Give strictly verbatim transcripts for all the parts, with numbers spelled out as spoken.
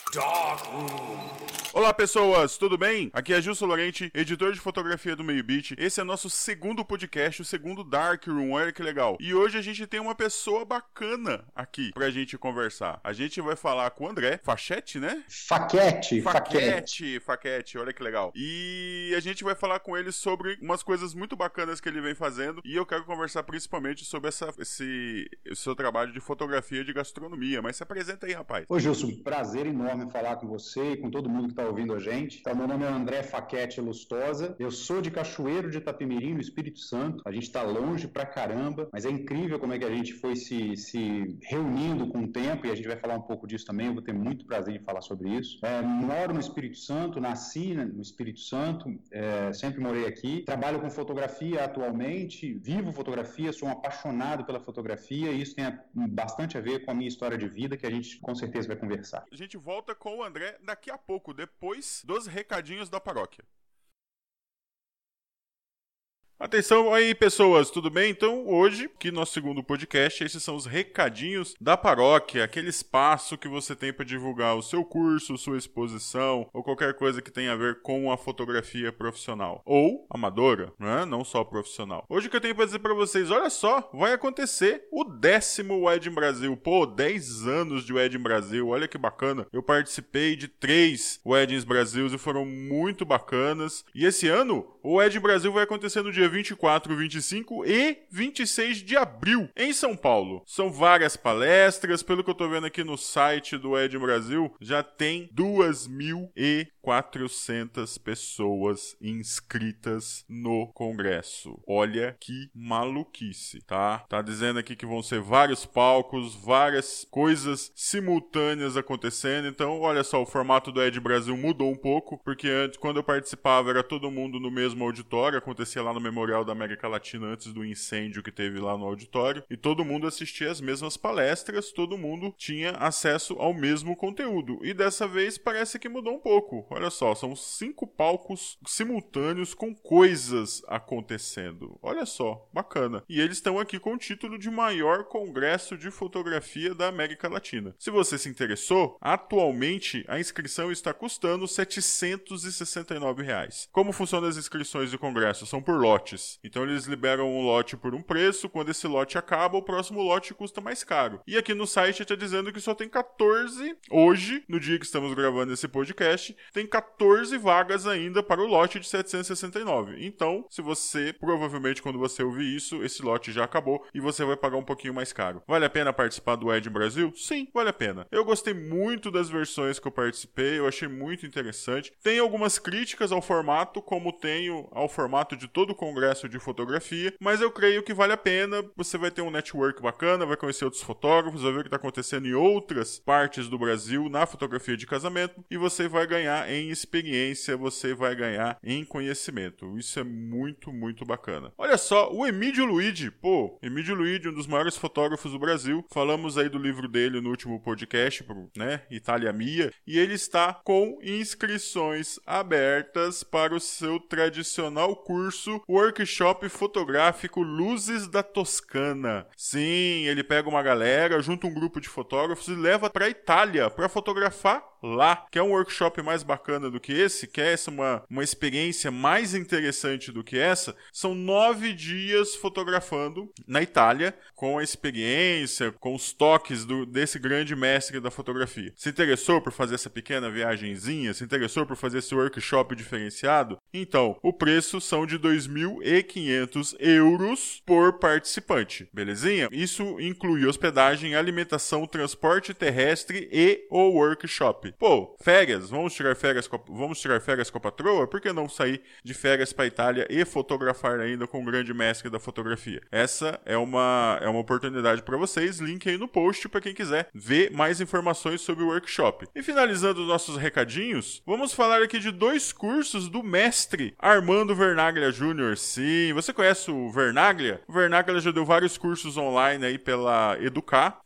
Dark Room. Olá pessoas, tudo bem? Aqui é Gilson Lorente, editor de fotografia do Meio Beat. Esse é nosso segundo podcast, o segundo Dark Room, olha que legal. E hoje a gente tem uma pessoa bacana aqui pra gente conversar. A gente vai falar com o André Fachete, né? Faquete, Faquete, Faquete, olha que legal. E a gente vai falar com ele sobre umas coisas muito bacanas que ele vem fazendo. E eu quero conversar principalmente sobre essa, esse, esse seu trabalho de fotografia de gastronomia. Mas se apresenta aí, rapaz. Ô Gilson, prazer enorme falar com você e com todo mundo que tá ouvindo a gente. Então, meu nome é André Faquete Lustosa, eu sou de Cachoeiro de Itapemirim, no Espírito Santo. A gente tá longe pra caramba, mas é incrível como é que a gente foi se, se reunindo com o tempo, e a gente vai falar um pouco disso também, eu vou ter muito prazer em falar sobre isso. É, moro no Espírito Santo, nasci no Espírito Santo, é, sempre morei aqui, trabalho com fotografia atualmente, vivo fotografia, sou um apaixonado pela fotografia, e isso tem bastante a ver com a minha história de vida, que a gente com certeza vai conversar. A gente volta com o André daqui a pouco, depois dos recadinhos da paróquia. Atenção aí, pessoas, tudo bem? Então, hoje, aqui no nosso segundo podcast, esses são os recadinhos da paróquia, aquele espaço que você tem para divulgar o seu curso, sua exposição, ou qualquer coisa que tenha a ver com a fotografia profissional. Ou amadora, né? Não só profissional. Hoje o que eu tenho para dizer para vocês, olha só, vai acontecer o décimo Wedding Brasil. Pô, dez anos de Wedding Brasil, olha que bacana. Eu participei de três Weddings Brasil e foram muito bacanas. E esse ano, o Wedding Brasil vai acontecer no dia vinte e quatro, vinte e cinco e vinte e seis de abril, em São Paulo. São várias palestras, pelo que eu tô vendo aqui no site do Wedding Brasil, já tem duas mil e quatrocentas pessoas inscritas no congresso. Olha que maluquice, tá? Tá dizendo aqui que vão ser vários palcos, várias coisas simultâneas acontecendo, então olha só, o formato do Wedding Brasil mudou um pouco, porque antes, quando eu participava, era todo mundo no mesmo auditório, acontecia lá no Memorial da América Latina antes do incêndio que teve lá no auditório, e todo mundo assistia as mesmas palestras, todo mundo tinha acesso ao mesmo conteúdo, e dessa vez parece que mudou um pouco. Olha só, são cinco palcos simultâneos com coisas acontecendo. Olha só, bacana. E eles estão aqui com o título de maior congresso de fotografia da América Latina. Se você se interessou, atualmente a inscrição está custando setecentos e sessenta e nove reais. Como funcionam as inscrições de congresso? São por lotes. Então eles liberam um lote por um preço, quando esse lote acaba, o próximo lote custa mais caro. E aqui no site está dizendo que só tem quatorze, hoje, no dia que estamos gravando esse podcast, tem quatorze vagas ainda para o lote de setecentos e sessenta e nove. Então, se você, provavelmente quando você ouvir isso, esse lote já acabou e você vai pagar um pouquinho mais caro. Vale a pena participar do Wedding Brasil? Sim, vale a pena. Eu gostei muito das versões que eu participei, eu achei muito interessante. Tem algumas críticas ao formato, como tenho ao formato de todo o congresso de fotografia, mas eu creio que vale a pena. Você vai ter um network bacana, vai conhecer outros fotógrafos, vai ver o que está acontecendo em outras partes do Brasil na fotografia de casamento, e você vai ganhar em experiência, você vai ganhar em conhecimento. Isso é muito, muito bacana. Olha só, o Emídio Luigi, pô, Emídio Luigi, um dos maiores fotógrafos do Brasil, falamos aí do livro dele no último podcast, né, Itália Mia, e ele está com inscrições abertas para o seu tradicional curso Workshop Fotográfico Luzes da Toscana. Sim, ele pega uma galera, junta um grupo de fotógrafos e leva para a Itália para fotografar lá. Quer um workshop mais bacana do que esse? Quer essa uma, uma experiência mais interessante do que essa? São nove dias fotografando na Itália, com a experiência, com os toques do, desse grande mestre da fotografia. Se interessou por fazer essa pequena viagenzinha? Se interessou por fazer esse workshop diferenciado? Então, o preço são de dois mil e quinhentos euros por participante, belezinha? Isso inclui hospedagem, alimentação, transporte terrestre e o workshop. Pô, férias, vamos tirar férias com a, vamos tirar férias com a patroa? Por que não sair de férias para Itália e fotografar ainda com o grande mestre da fotografia? Essa é uma, é uma oportunidade para vocês, link aí no post para quem quiser ver mais informações sobre o workshop. E finalizando os nossos recadinhos, vamos falar aqui de dois cursos do mestre Armando Vernaglia Júnior. Sim, você conhece o Vernaglia? O Vernaglia já deu vários cursos online aí pela Educar,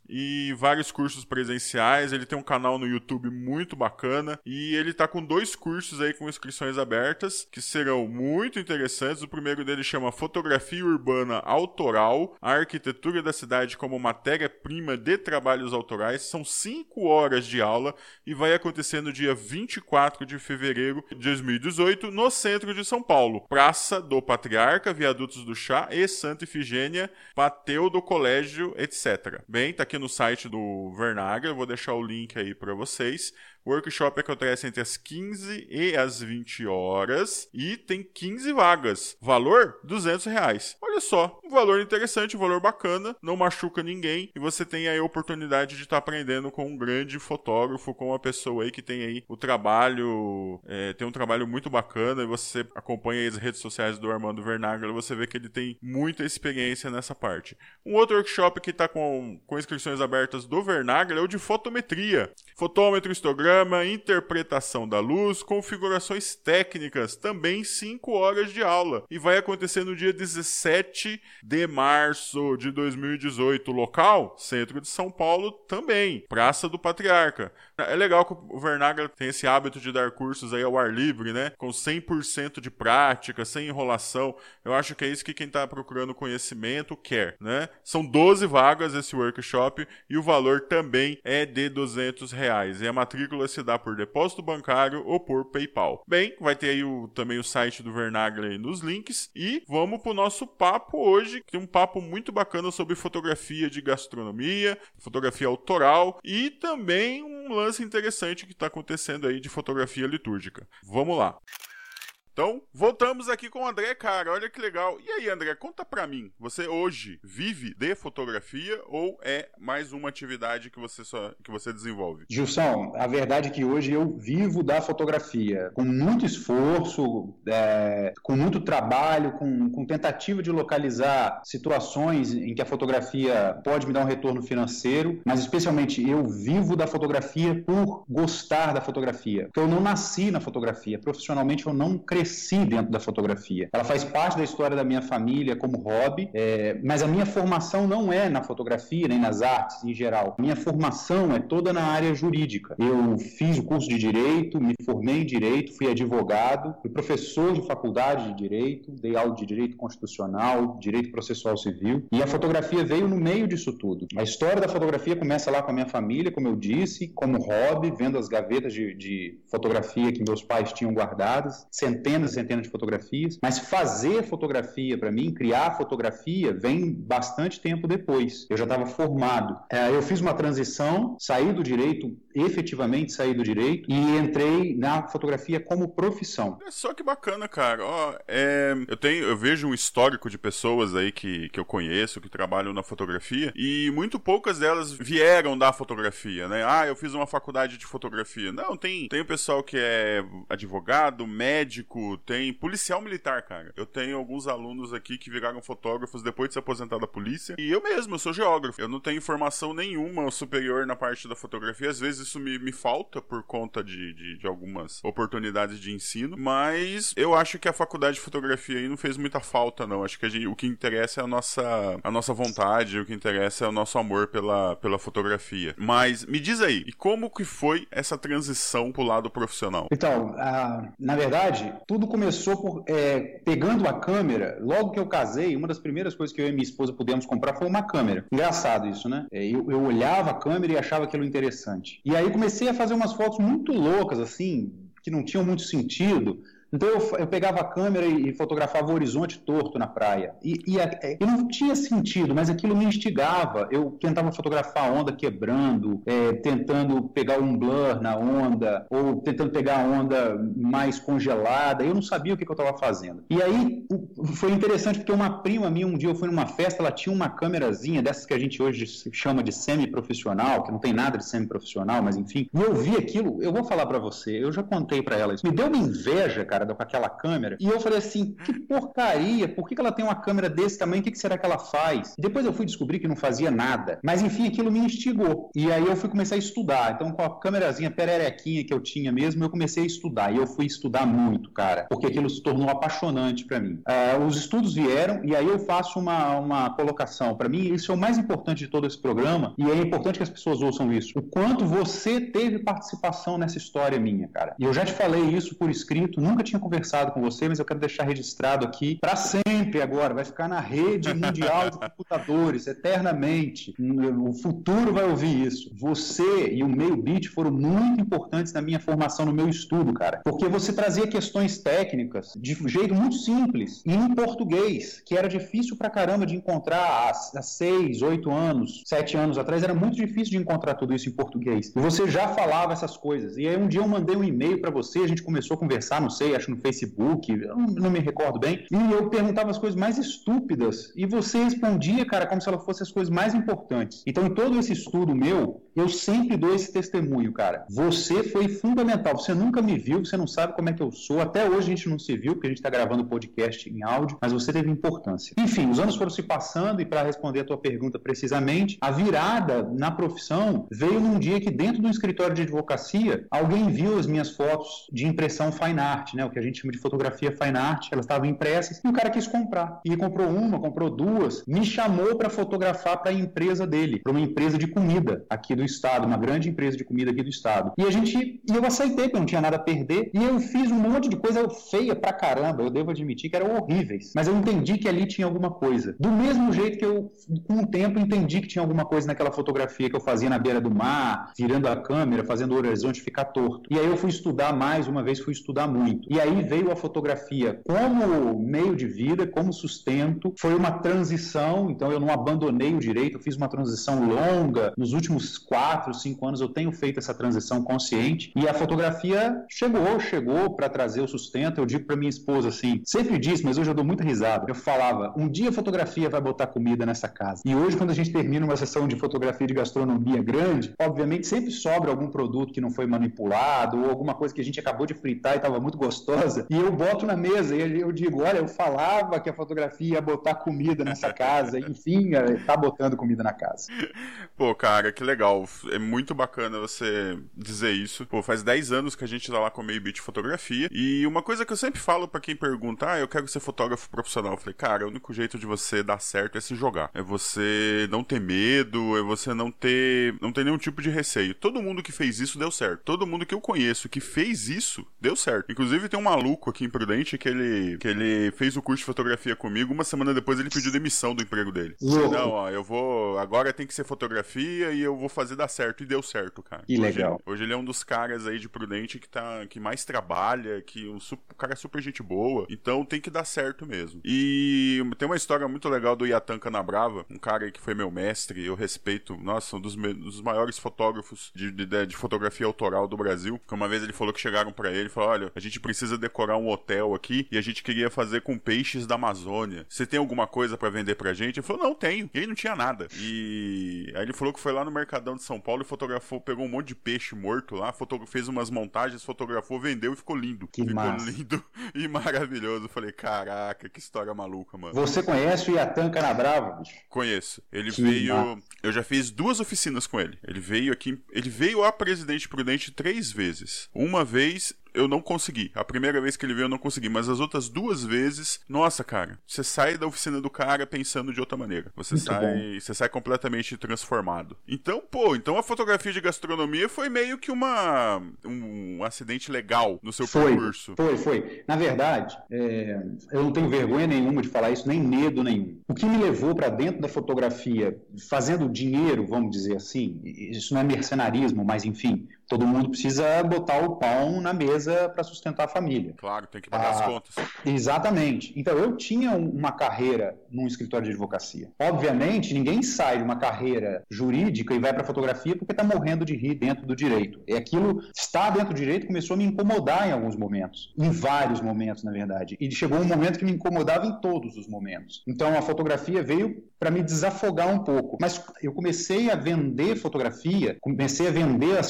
e vários cursos presenciais. Ele tem um canal no YouTube muito bacana e ele tá com dois cursos aí com inscrições abertas que serão muito interessantes. O primeiro dele chama Fotografia Urbana Autoral, a arquitetura da cidade como matéria-prima de trabalhos autorais. São cinco horas de aula e vai acontecer no dia vinte e quatro de fevereiro de dois mil e dezoito no centro de São Paulo, Praça do Patriarca, Viadutos do Chá e Santa Ifigênia, Pateu do Colégio, etcétera. Bem, tá aqui no site do Vernagler, eu vou deixar o link aí para vocês. O workshop acontece entre as quinze e as vinte horas e tem quinze vagas. Valor, duzentos reais. Olha só, um valor interessante, um valor bacana, não machuca ninguém e você tem aí a oportunidade de estar aprendendo com um grande fotógrafo, com uma pessoa aí que tem aí o trabalho, é, tem um trabalho muito bacana e você acompanha aí as redes sociais do Armando Vernagler, você vê que ele tem muita experiência nessa parte. Um outro workshop que está com, com inscrições abertas do Vernagler é o de fotometria. Fotômetro, histograma, interpretação da luz, configurações técnicas, também cinco horas de aula. E vai acontecer no dia dezessete de março de dois mil e dezoito. Local, centro de São Paulo também, Praça do Patriarca. É legal que o Vernagler tem esse hábito de dar cursos aí ao ar livre, né? Com cem por cento de prática, sem enrolação. Eu acho que é isso que quem está procurando conhecimento quer, né? São doze vagas esse workshop e o valor também é de duzentos reais. E a matrícula se dá por depósito bancário ou por PayPal. Bem, vai ter aí o, também o site do Vernagler aí nos links. E vamos pro nosso papo hoje, que tem um papo muito bacana sobre fotografia de gastronomia, fotografia autoral e também um lance interessante que está acontecendo aí de fotografia litúrgica. Vamos lá. Então, voltamos aqui com o André, cara, olha que legal. E aí, André, conta pra mim, você hoje vive de fotografia ou é mais uma atividade que você, só, que você desenvolve? Gilson, a verdade é que hoje eu vivo da fotografia, com muito esforço, é, com muito trabalho, com, com tentativa de localizar situações em que a fotografia pode me dar um retorno financeiro, mas especialmente eu vivo da fotografia por gostar da fotografia, porque eu não nasci na fotografia, profissionalmente eu não cresci dentro da fotografia. Ela faz parte da história da minha família como hobby, é, mas a minha formação não é na fotografia, nem nas artes em geral. A minha formação é toda na área jurídica. Eu fiz o curso de Direito, me formei em Direito, fui advogado, fui professor de faculdade de Direito, dei aula de Direito Constitucional, Direito Processual Civil, e a fotografia veio no meio disso tudo. A história da fotografia começa lá com a minha família, como eu disse, como hobby, vendo as gavetas de, de fotografia que meus pais tinham guardadas, centenas centenas e centenas de fotografias, mas fazer fotografia para mim, criar fotografia, vem bastante tempo depois. Eu já estava formado. É, eu fiz uma transição, saí do direito, efetivamente saí do direito e entrei na fotografia como profissão. É só que bacana, cara. Ó, é, eu, tenho, eu vejo um histórico de pessoas aí que, que eu conheço, que trabalham na fotografia, e muito poucas delas vieram da fotografia, né? Ah, eu fiz uma faculdade de fotografia. Não, tem, tem o pessoal que é advogado, médico, tem policial militar, cara. Eu tenho alguns alunos aqui que viraram fotógrafos depois de se aposentar da polícia. E eu mesmo, eu sou geógrafo. Eu não tenho formação nenhuma superior na parte da fotografia. Às vezes isso me, me falta por conta de, de, de algumas oportunidades de ensino. Mas eu acho que a faculdade de fotografia aí não fez muita falta, não. Acho que a gente, o que interessa é a nossa, a nossa vontade, o que interessa é o nosso amor pela, pela fotografia. Mas me diz aí, e como que foi essa transição pro lado profissional? Então, ah, na verdade, tudo começou por, é, pegando a câmera. Logo que eu casei, uma das primeiras coisas que eu e minha esposa pudemos comprar foi uma câmera. Engraçado isso, né? É, eu, eu olhava a câmera e achava aquilo interessante. E aí comecei a fazer umas fotos muito loucas, assim, que não tinham muito sentido. Então eu, eu pegava a câmera e, e fotografava o horizonte torto na praia. E, e, e não tinha sentido, mas aquilo me instigava. Eu tentava fotografar a onda quebrando, é, tentando pegar um blur na onda, ou tentando pegar a onda mais congelada. Eu não sabia o que, que eu estava fazendo. E aí foi interessante porque uma prima minha, um dia eu fui numa festa, ela tinha uma câmerazinha dessas que a gente hoje chama de semi-profissional, que não tem nada de semi-profissional, mas enfim. E eu vi aquilo, eu vou falar para você, eu já contei para ela isso. Me deu uma inveja, cara. cara, com aquela câmera. E eu falei assim, que porcaria, por que ela tem uma câmera desse tamanho? O que será que ela faz? E depois eu fui descobrir que não fazia nada. Mas enfim, aquilo me instigou. E aí eu fui começar a estudar. Então com a câmerazinha pererequinha que eu tinha mesmo, eu comecei a estudar. E eu fui estudar muito, cara, porque aquilo se tornou apaixonante para mim. Uh, os estudos vieram e aí eu faço uma, uma colocação. Para mim, isso é o mais importante de todo esse programa e é importante que as pessoas ouçam isso. O quanto você teve participação nessa história minha, cara. E eu já te falei isso por escrito, nunca tinha conversado com você, mas eu quero deixar registrado aqui para sempre agora. Vai ficar na rede mundial de computadores, eternamente. O futuro vai ouvir isso. Você e o MeioBit foram muito importantes na minha formação, no meu estudo, cara. Porque você trazia questões técnicas de jeito muito simples e em português, que era difícil pra caramba de encontrar há, há seis, oito anos, sete anos atrás, era muito difícil de encontrar tudo isso em português. E você já falava essas coisas. E aí um dia eu mandei um e-mail pra você, a gente começou a conversar, não sei, acho no Facebook, eu não, não me recordo bem, e eu perguntava as coisas mais estúpidas e você respondia, cara, como se ela fosse as coisas mais importantes. Então, em todo esse estudo meu, eu sempre dou esse testemunho, cara. Você foi fundamental. Você nunca me viu, você não sabe como é que eu sou. Até hoje a gente não se viu, porque a gente está gravando o podcast em áudio, mas você teve importância. Enfim, os anos foram se passando e para responder a tua pergunta precisamente, a virada na profissão veio num dia que dentro do escritório de advocacia, alguém viu as minhas fotos de impressão fine art, né? O que a gente chama de fotografia fine art, elas estavam impressas e o cara quis comprar. E comprou uma, comprou duas, me chamou para fotografar para a empresa dele, para uma empresa de comida aqui do estado, uma grande empresa de comida aqui do estado. E a gente, e eu aceitei, porque eu não tinha nada a perder, e eu fiz um monte de coisa feia pra caramba, eu devo admitir que eram horríveis, mas eu entendi que ali tinha alguma coisa. Do mesmo jeito que eu, com o tempo, entendi que tinha alguma coisa naquela fotografia que eu fazia na beira do mar, virando a câmera, fazendo o horizonte ficar torto. E aí eu fui estudar mais, uma vez fui estudar muito. E aí veio a fotografia como meio de vida, como sustento, foi uma transição, então eu não abandonei o direito, eu fiz uma transição longa, nos últimos quatro, cinco anos eu tenho feito essa transição consciente, e a fotografia chegou, chegou para trazer o sustento. Eu digo para minha esposa assim, sempre disse, mas hoje eu dou muita risada, eu falava, um dia a fotografia vai botar comida nessa casa. E hoje, quando a gente termina uma sessão de fotografia de gastronomia grande, obviamente sempre sobra algum produto que não foi manipulado, ou alguma coisa que a gente acabou de fritar e estava muito gostosa, e eu boto na mesa, e eu digo, olha, eu falava que a fotografia ia botar comida nessa casa, enfim, tá botando comida na casa. Pô, cara, que legal, é muito bacana você dizer isso. Pô, faz dez anos que a gente tá lá com o MeioBit Fotografia, e uma coisa que eu sempre falo pra quem pergunta, ah, eu quero ser fotógrafo profissional, eu falei, cara, o único jeito de você dar certo é se jogar, é você não ter medo, é você não ter não ter nenhum tipo de receio. Todo mundo que fez isso deu certo, todo mundo que eu conheço que fez isso, deu certo. Inclusive tem um maluco aqui em Prudente que ele, que ele fez o curso de fotografia comigo, uma semana depois ele pediu demissão do emprego dele. Louco. Não, ó, eu vou, agora tem que ser fotografia e eu vou fazer dar certo, e deu certo, cara. Que hoje, legal. Hoje ele é um dos caras aí de Prudente que, tá, que mais trabalha, que o, o cara é super gente boa, então tem que dar certo mesmo. E tem uma história muito legal do Yatan Canabrava, um cara aí que foi meu mestre, eu respeito, nossa, um dos, me, dos maiores fotógrafos de, de, de fotografia autoral do Brasil, que uma vez ele falou que chegaram pra ele e falaram, olha, a gente precisa decorar um hotel aqui e a gente queria fazer com peixes da Amazônia. Você tem alguma coisa pra vender pra gente? Ele falou, não, tenho. E aí não tinha nada. E aí ele falou que foi lá no Mercadão de São Paulo e fotografou, pegou um monte de peixe morto lá, fotogra- fez umas montagens, fotografou, vendeu e ficou lindo. Que ficou massa. lindo e maravilhoso. Eu falei, caraca, que história maluca, mano. Você conhece o Yatan Canabrava, bicho? Conheço. Ele Que veio... massa. Eu já fiz duas oficinas com ele. Ele veio aqui... Ele veio a Presidente Prudente três vezes. Uma vez... eu não consegui. A primeira vez que ele veio eu não consegui, mas as outras duas vezes, nossa, cara, você sai da oficina do cara pensando de outra maneira. Você Muito sai, bom. você sai completamente transformado. Então, pô, então a fotografia de gastronomia foi meio que uma um, um acidente legal no seu Foi, percurso. foi, foi. Na verdade, é, eu não tenho vergonha nenhuma de falar isso, nem medo nenhum. O que me levou para dentro da fotografia, fazendo dinheiro, vamos dizer assim, isso não é mercenarismo, mas enfim, todo mundo precisa botar o pão na mesa para sustentar a família. Claro, tem que pagar Ah, as contas. Exatamente. Então, eu tinha uma carreira num escritório de advocacia. Obviamente, ninguém sai de uma carreira jurídica e vai para fotografia porque está morrendo de rir dentro do direito. E aquilo, estar dentro do direito, começou a me incomodar em alguns momentos. Em vários momentos, na verdade. E chegou um momento que me incomodava em todos os momentos. Então, a fotografia veio para me desafogar um pouco. Mas eu comecei a vender fotografia, comecei a vender as fine art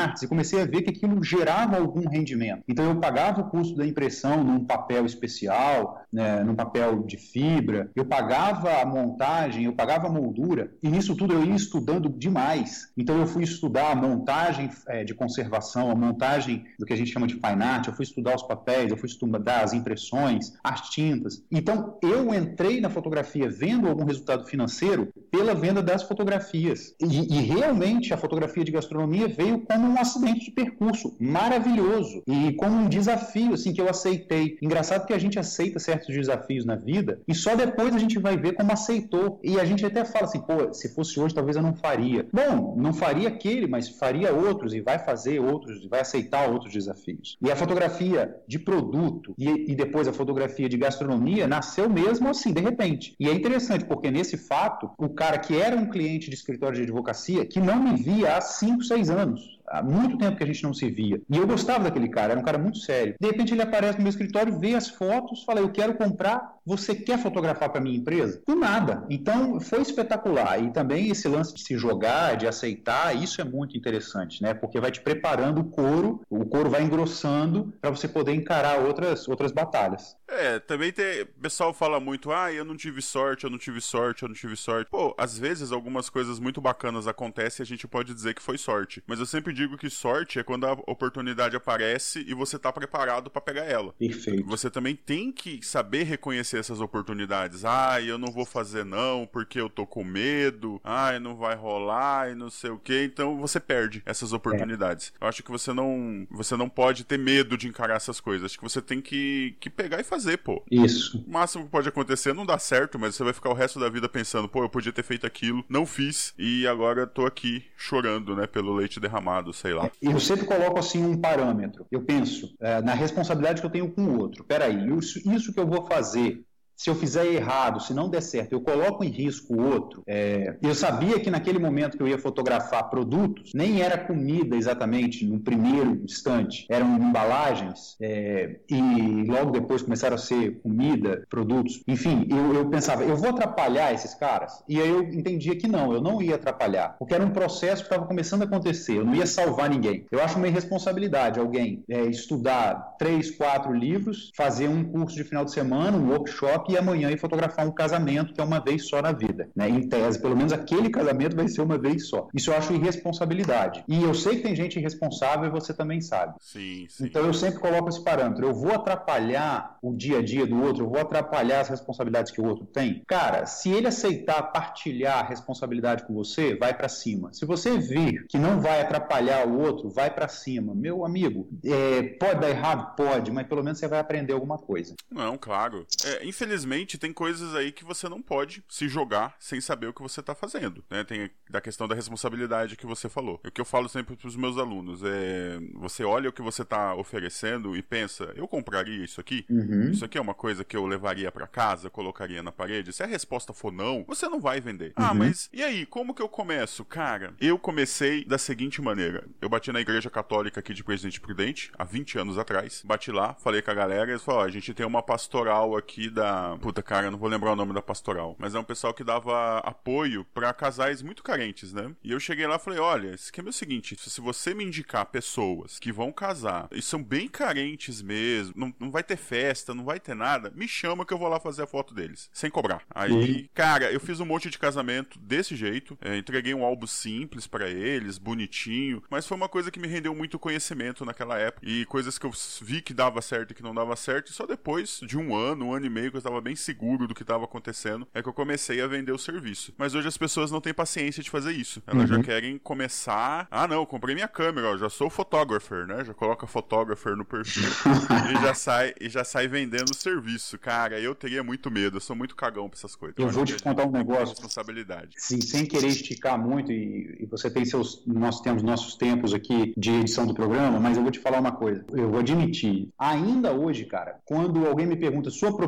artes e comecei a ver que aquilo gerava algum rendimento. Então eu pagava o custo da impressão num papel especial, né, num papel de fibra, eu pagava a montagem, eu pagava a moldura, e nisso tudo eu ia estudando demais. Então eu fui estudar a montagem é, de conservação, a montagem do que a gente chama de fine art, eu fui estudar os papéis, eu fui estudar as impressões, as tintas. Então eu entrei na fotografia vendo algum resultado financeiro pela venda das fotografias. E, e realmente a fotografia de gastronomia veio como um acidente de percurso maravilhoso e como um desafio assim, que eu aceitei. Engraçado que a gente aceita certos desafios na vida e só depois a gente vai ver como aceitou. E a gente até fala assim, pô, se fosse hoje talvez eu não faria. Bom, não faria aquele, mas faria outros e vai fazer outros, e vai aceitar outros desafios. E a fotografia de produto e, e depois a fotografia de gastronomia nasceu mesmo assim, de repente. E é interessante porque nesse fato, o cara que era um cliente de escritório de advocacia, que não me via há cinco, seis anos, há muito tempo que a gente não se via. E eu gostava daquele cara, era um cara muito sério. De repente ele aparece no meu escritório, vê as fotos, fala, eu quero comprar, você quer fotografar para minha empresa? Do nada. Então foi espetacular. E também esse lance de se jogar, de aceitar, isso é muito interessante, né? Porque vai te preparando o couro, o couro vai engrossando para você poder encarar outras, outras batalhas. É, também tem... O pessoal fala muito, ah, eu não tive sorte, eu não tive sorte, eu não tive sorte. Pô, às vezes algumas coisas muito bacanas acontecem e a gente pode dizer que foi sorte. Mas eu sempre digo que sorte é quando a oportunidade aparece e você tá preparado pra pegar ela. Perfeito. Você também tem que saber reconhecer essas oportunidades. Ah, eu não vou fazer não, porque eu tô com medo. Ah, não vai rolar e não sei o quê. Então você perde essas oportunidades. É. Eu acho que você não, você não pode ter medo de encarar essas coisas. Acho que você tem que, que pegar e fazer, pô. Isso. O máximo que pode acontecer não dá certo, mas você vai ficar o resto da vida pensando, pô, eu podia ter feito aquilo, não fiz, e agora tô aqui chorando, né, pelo leite derramado, sei lá. Eu sempre coloco assim um parâmetro. Eu penso é, na responsabilidade que eu tenho com o outro. Peraí, isso, isso que eu vou fazer, se eu fizer errado, se não der certo, eu coloco em risco o outro. É, eu sabia que naquele momento que eu ia fotografar produtos, nem era comida exatamente no primeiro instante, eram embalagens é, e logo depois começaram a ser comida, produtos. Enfim, eu, eu pensava, eu vou atrapalhar esses caras? E aí eu entendia que não, eu não ia atrapalhar, porque era um processo que estava começando a acontecer, eu não ia salvar ninguém. Eu acho uma irresponsabilidade alguém é, estudar três, quatro livros, fazer um curso de final de semana, um workshop, e amanhã ir fotografar um casamento que é uma vez só na vida, né? Em tese, pelo menos aquele casamento vai ser uma vez só. Isso eu acho irresponsabilidade. E eu sei que tem gente irresponsável e você também sabe. Sim, sim. Então eu sempre coloco esse parâmetro. Eu vou atrapalhar o dia a dia do outro, eu vou atrapalhar as responsabilidades que o outro tem. Cara, se ele aceitar partilhar a responsabilidade com você, vai pra cima. Se você vir que não vai atrapalhar o outro, vai pra cima. Meu amigo, é, pode dar errado? Pode, mas pelo menos você vai aprender alguma coisa. Não, claro. É, infelizmente Infelizmente, tem coisas aí que você não pode se jogar sem saber o que você tá fazendo, né? Tem a questão da responsabilidade que você falou. O que eu falo sempre pros meus alunos é... Você olha o que você tá oferecendo e pensa, eu compraria isso aqui? Uhum. Isso aqui é uma coisa que eu levaria pra casa, colocaria na parede? Se a resposta for não, você não vai vender. Uhum. Ah, mas e aí? Como que eu começo? Cara, eu comecei da seguinte maneira. Eu bati na Igreja Católica aqui de Presidente Prudente, há vinte anos atrás. Bati lá, falei com a galera, eles falaram, ó, a gente tem uma pastoral aqui da... Puta, cara, eu não vou lembrar o nome da pastoral. Mas é um pessoal que dava apoio pra casais muito carentes, né? E eu cheguei lá e falei, olha, esse esquema é o seguinte, se você me indicar pessoas que vão casar e são bem carentes mesmo, não, não vai ter festa, não vai ter nada, me chama que eu vou lá fazer a foto deles, sem cobrar. Aí, uhum. Cara, eu fiz um monte de casamento desse jeito, é, entreguei um álbum simples pra eles, bonitinho, mas foi uma coisa que me rendeu muito conhecimento naquela época. E coisas que eu vi que dava certo e que não dava certo, e só depois de um ano, um ano e meio que eu estava bem seguro do que estava acontecendo, é que eu comecei a vender o serviço. Mas hoje as pessoas não têm paciência de fazer isso. Elas uhum. já querem começar... Ah, não, eu comprei minha câmera, ó, já sou photographer, né? Já coloca photographer no perfil e, já sai, e já sai vendendo o serviço. Cara, eu teria muito medo, eu sou muito cagão pra essas coisas. Eu, eu vou te contar um negócio. Responsabilidade. Sim, sem querer esticar muito, e, e você tem seus... Nós temos nossos tempos aqui de edição do programa, mas eu vou te falar uma coisa. Eu vou admitir, ainda hoje, cara, quando alguém me pergunta sua profissão,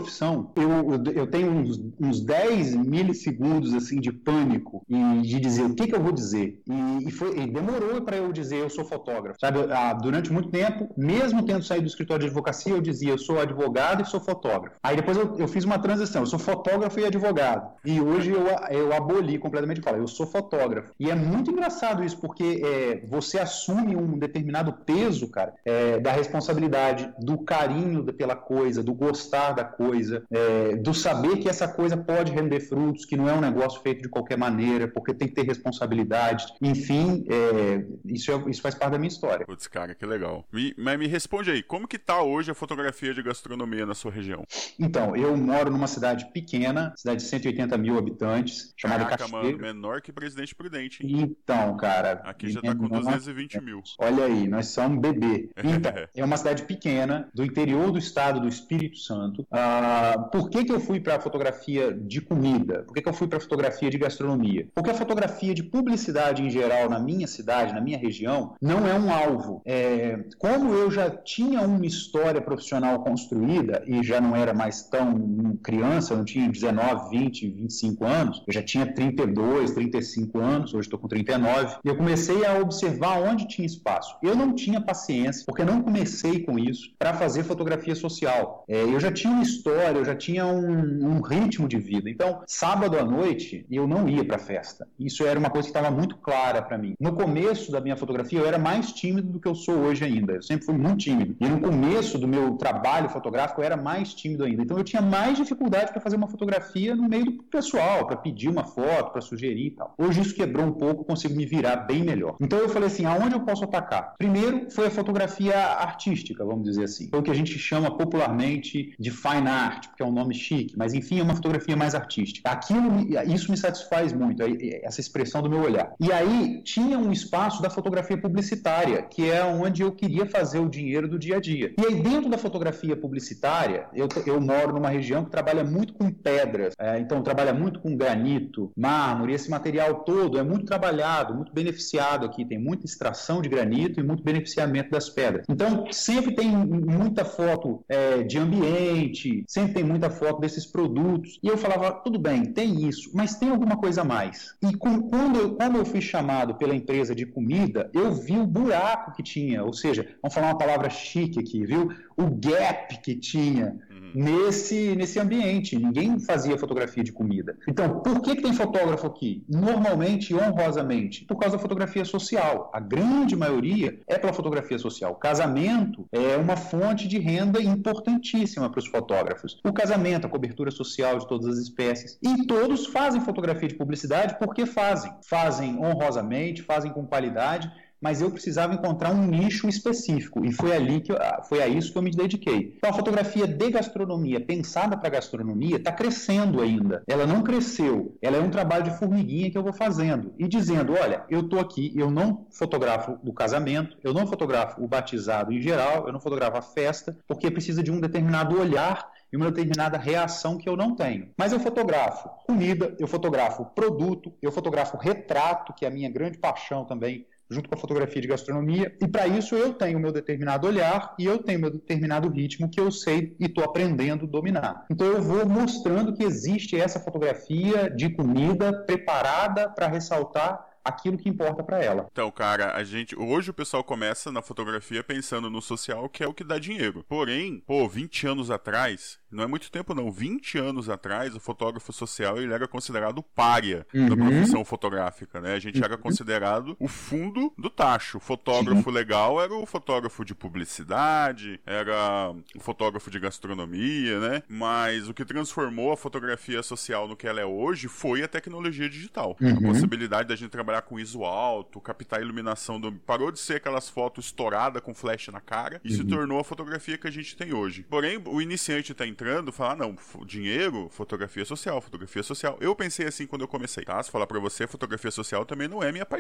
não. Eu, eu tenho uns, uns dez milissegundos assim, de pânico e de dizer o que, que eu vou dizer. E, e, foi, e demorou para eu dizer eu sou fotógrafo. Sabe, ah, durante muito tempo, mesmo tendo saído do escritório de advocacia, eu dizia eu sou advogado e sou fotógrafo. Aí depois eu, eu fiz uma transição, eu sou fotógrafo e advogado. E hoje eu, eu aboli completamente e falo, eu sou fotógrafo. E é muito engraçado isso, porque é, você assume um determinado peso, cara, é, da responsabilidade, do carinho pela coisa, do gostar da coisa, é, do saber que essa coisa pode render frutos, que não é um negócio feito de qualquer maneira, porque tem que ter responsabilidade. Enfim, é, isso, é, isso faz parte da minha história. Putz, cara, que legal. Me, mas me responde aí, como que tá hoje a fotografia de gastronomia na sua região? Então, eu moro numa cidade pequena, cidade de cento e oitenta mil habitantes, chamada Caraca, Cachoeiro. mano, menor que Presidente Prudente, hein? Então, cara... Aqui já tá com duzentos e vinte mil. Olha aí, nós somos um bebê. Então, é uma cidade pequena, do interior do estado do Espírito Santo. Ah, por que que eu fui para a fotografia de comida? Por que que eu fui para a fotografia de gastronomia? Porque a fotografia de publicidade em geral na minha cidade, na minha região, não é um alvo. É, como eu já tinha uma história profissional construída e já não era mais tão criança, eu não tinha dezenove, vinte, vinte e cinco anos, eu já tinha trinta e dois, trinta e cinco anos, hoje estou com trinta e nove, e eu comecei a observar onde tinha espaço. Eu não tinha paciência, porque não comecei com isso, para fazer fotografia social. É, eu já tinha uma história, eu já tinha um, um ritmo de vida. Então, sábado à noite, eu não ia para festa. Isso era uma coisa que estava muito clara para mim. No começo da minha fotografia, eu era mais tímido do que eu sou hoje ainda. Eu sempre fui muito tímido. E no começo do meu trabalho fotográfico, eu era mais tímido ainda. Então, eu tinha mais dificuldade para fazer uma fotografia no meio do pessoal, para pedir uma foto, para sugerir e tal. Hoje isso quebrou um pouco, consigo me virar bem melhor. Então, eu falei assim, aonde eu posso atacar? Primeiro, foi a fotografia artística, vamos dizer assim. Foi o que a gente chama popularmente de fine art, porque é um nome chique, mas enfim, é uma fotografia mais artística. Aquilo, isso me satisfaz muito, essa expressão do meu olhar. E aí, tinha um espaço da fotografia publicitária, que é onde eu queria fazer o dinheiro do dia a dia. E aí, dentro da fotografia publicitária, eu, eu moro numa região que trabalha muito com pedras, é, então trabalha muito com granito, mármore, esse material todo é muito trabalhado, muito beneficiado aqui, tem muita extração de granito e muito beneficiamento das pedras. Então, sempre tem muita foto é, de ambiente, sempre tem muita foto desses produtos. E eu falava, tudo bem, tem isso, mas tem alguma coisa a mais. E com, quando, eu, quando eu fui chamado pela empresa de comida, eu vi o buraco que tinha, ou seja, vamos falar uma palavra chique aqui, viu? O gap que tinha nesse, nesse ambiente. Ninguém fazia fotografia de comida. Então, por que que tem fotógrafo aqui? Normalmente, honrosamente, por causa da fotografia social. A grande maioria é pela fotografia social. O casamento é uma fonte de renda importantíssima para os fotógrafos. O casamento, a cobertura social de todas as espécies. E todos fazem fotografia de publicidade porque fazem. Fazem honrosamente, fazem com qualidade, mas eu precisava encontrar um nicho específico, e foi ali que eu, foi a isso que eu me dediquei. Então, a fotografia de gastronomia, pensada para gastronomia, está crescendo ainda. Ela não cresceu, ela é um trabalho de formiguinha que eu vou fazendo, e dizendo, olha, eu estou aqui, eu não fotografo o casamento, eu não fotografo o batizado em geral, eu não fotografo a festa, porque precisa de um determinado olhar e uma determinada reação que eu não tenho. Mas eu fotografo comida, eu fotografo produto, eu fotografo retrato, que é a minha grande paixão também, junto com a fotografia de gastronomia, e para isso eu tenho o meu determinado olhar e eu tenho o meu determinado ritmo que eu sei e estou aprendendo a dominar. Então eu vou mostrando que existe essa fotografia de comida preparada para ressaltar aquilo que importa para ela. Então, cara, a gente... Hoje o pessoal começa na fotografia pensando no social, que é o que dá dinheiro. Porém, pô, vinte anos atrás, não é muito tempo não, vinte anos atrás, o fotógrafo social, ele era considerado pária uhum. da profissão fotográfica, né? A gente uhum. era considerado o fundo do tacho. O fotógrafo Sim. legal era o fotógrafo de publicidade, era o fotógrafo de gastronomia, né? Mas o que transformou a fotografia social no que ela é hoje foi a tecnologia digital. Uhum. A possibilidade da gente trabalhar com I S O alto, captar a iluminação do... Parou de ser aquelas fotos estouradas com flash na cara e uhum. se tornou a fotografia que a gente tem hoje. Porém, o iniciante tá entrando, fala, ah, não, dinheiro, fotografia social, fotografia social. Eu pensei assim quando eu comecei, tá? Se falar pra você, fotografia social também não é minha paixão.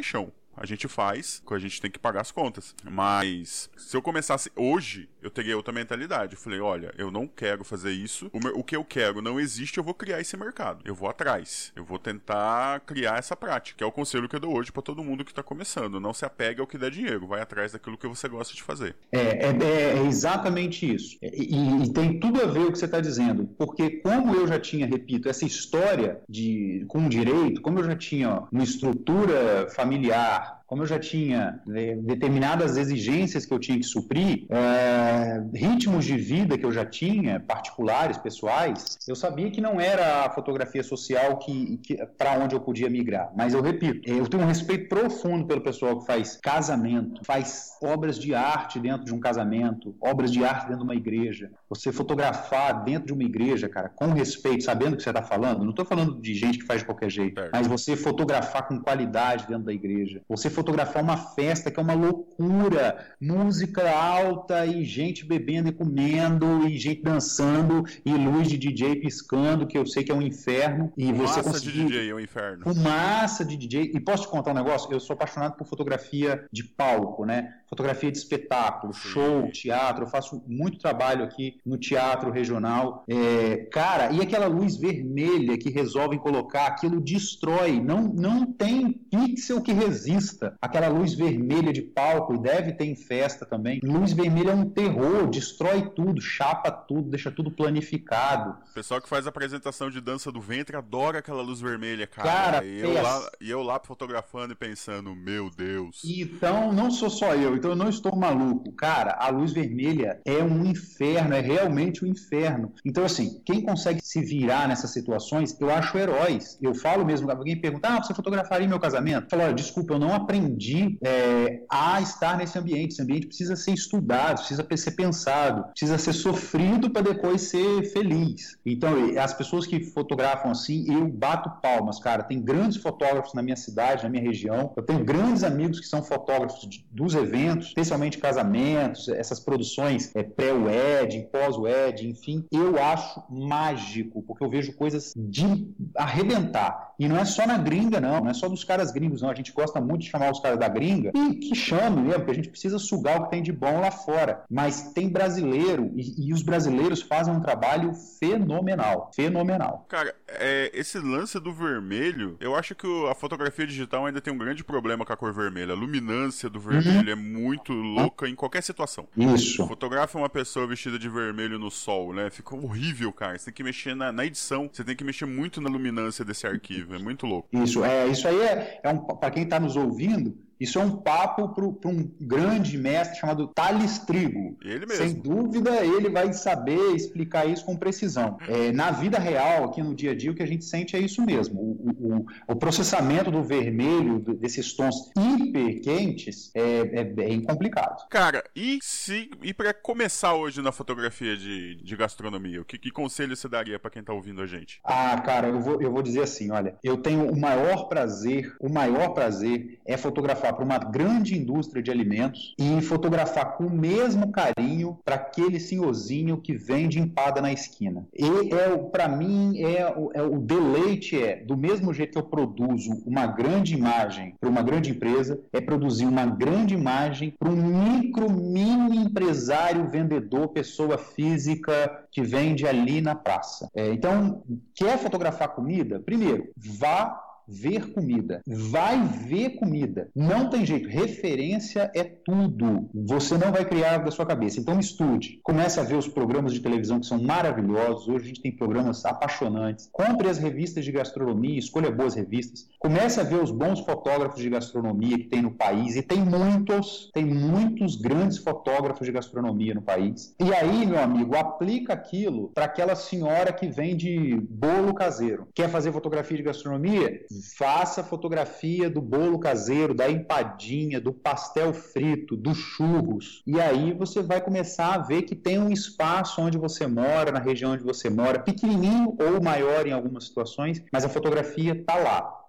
a gente faz, a gente tem que pagar as contas. Mas se eu começasse hoje, eu teria outra mentalidade. Eu falei, olha, eu não quero fazer isso. O, o que eu quero não existe, eu vou criar esse mercado. Eu vou atrás. Eu vou tentar criar essa prática, que é o conselho que eu dou hoje pra todo mundo que tá começando. Não se apegue ao que dá dinheiro. Vai atrás daquilo que você gosta de fazer. É, é, é exatamente isso. E, e tem tudo a ver o que você está dizendo. Porque como eu já tinha, repito, essa história de, com o direito, como eu já tinha uma estrutura familiar, como eu já tinha né, determinadas exigências que eu tinha que suprir, é, ritmos de vida que eu já tinha, particulares, pessoais, eu sabia que não era a fotografia social que, que, para onde eu podia migrar. Mas eu repito, eu tenho um respeito profundo pelo pessoal que faz casamento, faz obras de arte dentro de um casamento, obras de arte dentro de uma igreja. Você fotografar dentro de uma igreja, cara, com respeito, sabendo o que você está falando, não estou falando de gente que faz de qualquer jeito, mas você fotografar com qualidade dentro da igreja, você fotografar uma festa que é uma loucura, música alta e gente bebendo e comendo e gente dançando e luz de D J piscando, que eu sei que é um inferno. E você Fumaça conseguir... de D J é um inferno. Fumaça de D J. E posso te contar um negócio? Eu sou apaixonado por fotografia de palco, né? Fotografia de espetáculo, Sim. show, teatro. Eu faço muito trabalho aqui no teatro regional. É, cara, e aquela luz vermelha que resolvem colocar, aquilo destrói. Não, não tem pixel que resista. Aquela luz vermelha de palco, e deve ter em festa também. Luz vermelha é um terror, destrói tudo, chapa tudo, deixa tudo planificado. O pessoal que faz apresentação de dança do ventre adora aquela luz vermelha, cara. Cara, e, eu lá, e eu lá fotografando e pensando, meu Deus. Então, não sou só eu, então eu não estou maluco. Cara, a luz vermelha é um inferno, é realmente um inferno. Então, assim, quem consegue se virar nessas situações, eu acho heróis. Eu falo mesmo, alguém pergunta, ah, você fotografaria meu casamento? Eu falo, olha, desculpa, eu não aprendi é, a estar nesse ambiente. Esse ambiente precisa ser estudado, precisa ser pensado, precisa ser sofrido para depois ser feliz. Então, as pessoas que fotografam assim, eu bato palmas, cara. Tem grandes fotógrafos na minha cidade, na minha região. Eu tenho grandes amigos que são fotógrafos de, dos eventos, especialmente casamentos, essas produções é, pré-wedding, pós-wedding, enfim. Eu acho mágico, porque eu vejo coisas de arrebentar. E não é só na gringa, não. Não é só dos caras gringos, não. A gente gosta muito de chamar os caras da gringa e que chame mesmo, porque a gente precisa sugar o que tem de bom lá fora. Mas tem brasileiro e, e os brasileiros fazem um trabalho fenomenal. Fenomenal. Cara, é, esse lance do vermelho, eu acho que o, a fotografia digital ainda tem um grande problema com a cor vermelha. A luminância do vermelho uhum. é muito louca em qualquer situação. Isso. Fotografa uma pessoa vestida de vermelho no sol, né? Fica horrível, cara. Você tem que mexer na, na edição, você tem que mexer muito na luminância desse arquivo. É muito louco. Isso, é, isso aí é, é um, para quem está nos ouvindo, isso é um papo para um grande mestre chamado Thales Trigo. Ele mesmo. Sem dúvida, ele vai saber explicar isso com precisão. É, na vida real, aqui no dia a dia, o que a gente sente é isso mesmo. O, o, o processamento do vermelho, desses tons hiper quentes, é, é bem complicado. Cara, e, se, e para começar hoje na fotografia de, de gastronomia, o que, que conselho você daria para quem está ouvindo a gente? Ah, cara, eu vou, eu vou dizer assim, olha, eu tenho o maior prazer, o maior prazer é fotografar para uma grande indústria de alimentos e fotografar com o mesmo carinho para aquele senhorzinho que vende empada na esquina. E é, para mim, é, é, o deleite é, do mesmo jeito que eu produzo uma grande imagem para uma grande empresa, é produzir uma grande imagem para um micro, mini empresário, vendedor, pessoa física que vende ali na praça. É, então, quer fotografar comida? Primeiro, vá ver comida. Vai ver comida. Não tem jeito. Referência é tudo. Você não vai criar da sua cabeça. Então estude. Comece a ver os programas de televisão que são maravilhosos. Hoje a gente tem programas apaixonantes. Compre as revistas de gastronomia, escolha boas revistas. Comece a ver os bons fotógrafos de gastronomia que tem no país. E tem muitos, tem muitos grandes fotógrafos de gastronomia no país. E aí, meu amigo, aplica aquilo para aquela senhora que vende bolo caseiro. Quer fazer fotografia de gastronomia? Faça fotografia do bolo caseiro, da empadinha, do pastel frito, dos churros. E aí você vai começar a ver que tem um espaço onde você mora, na região onde você mora, pequenininho ou maior em algumas situações, mas a fotografia está lá.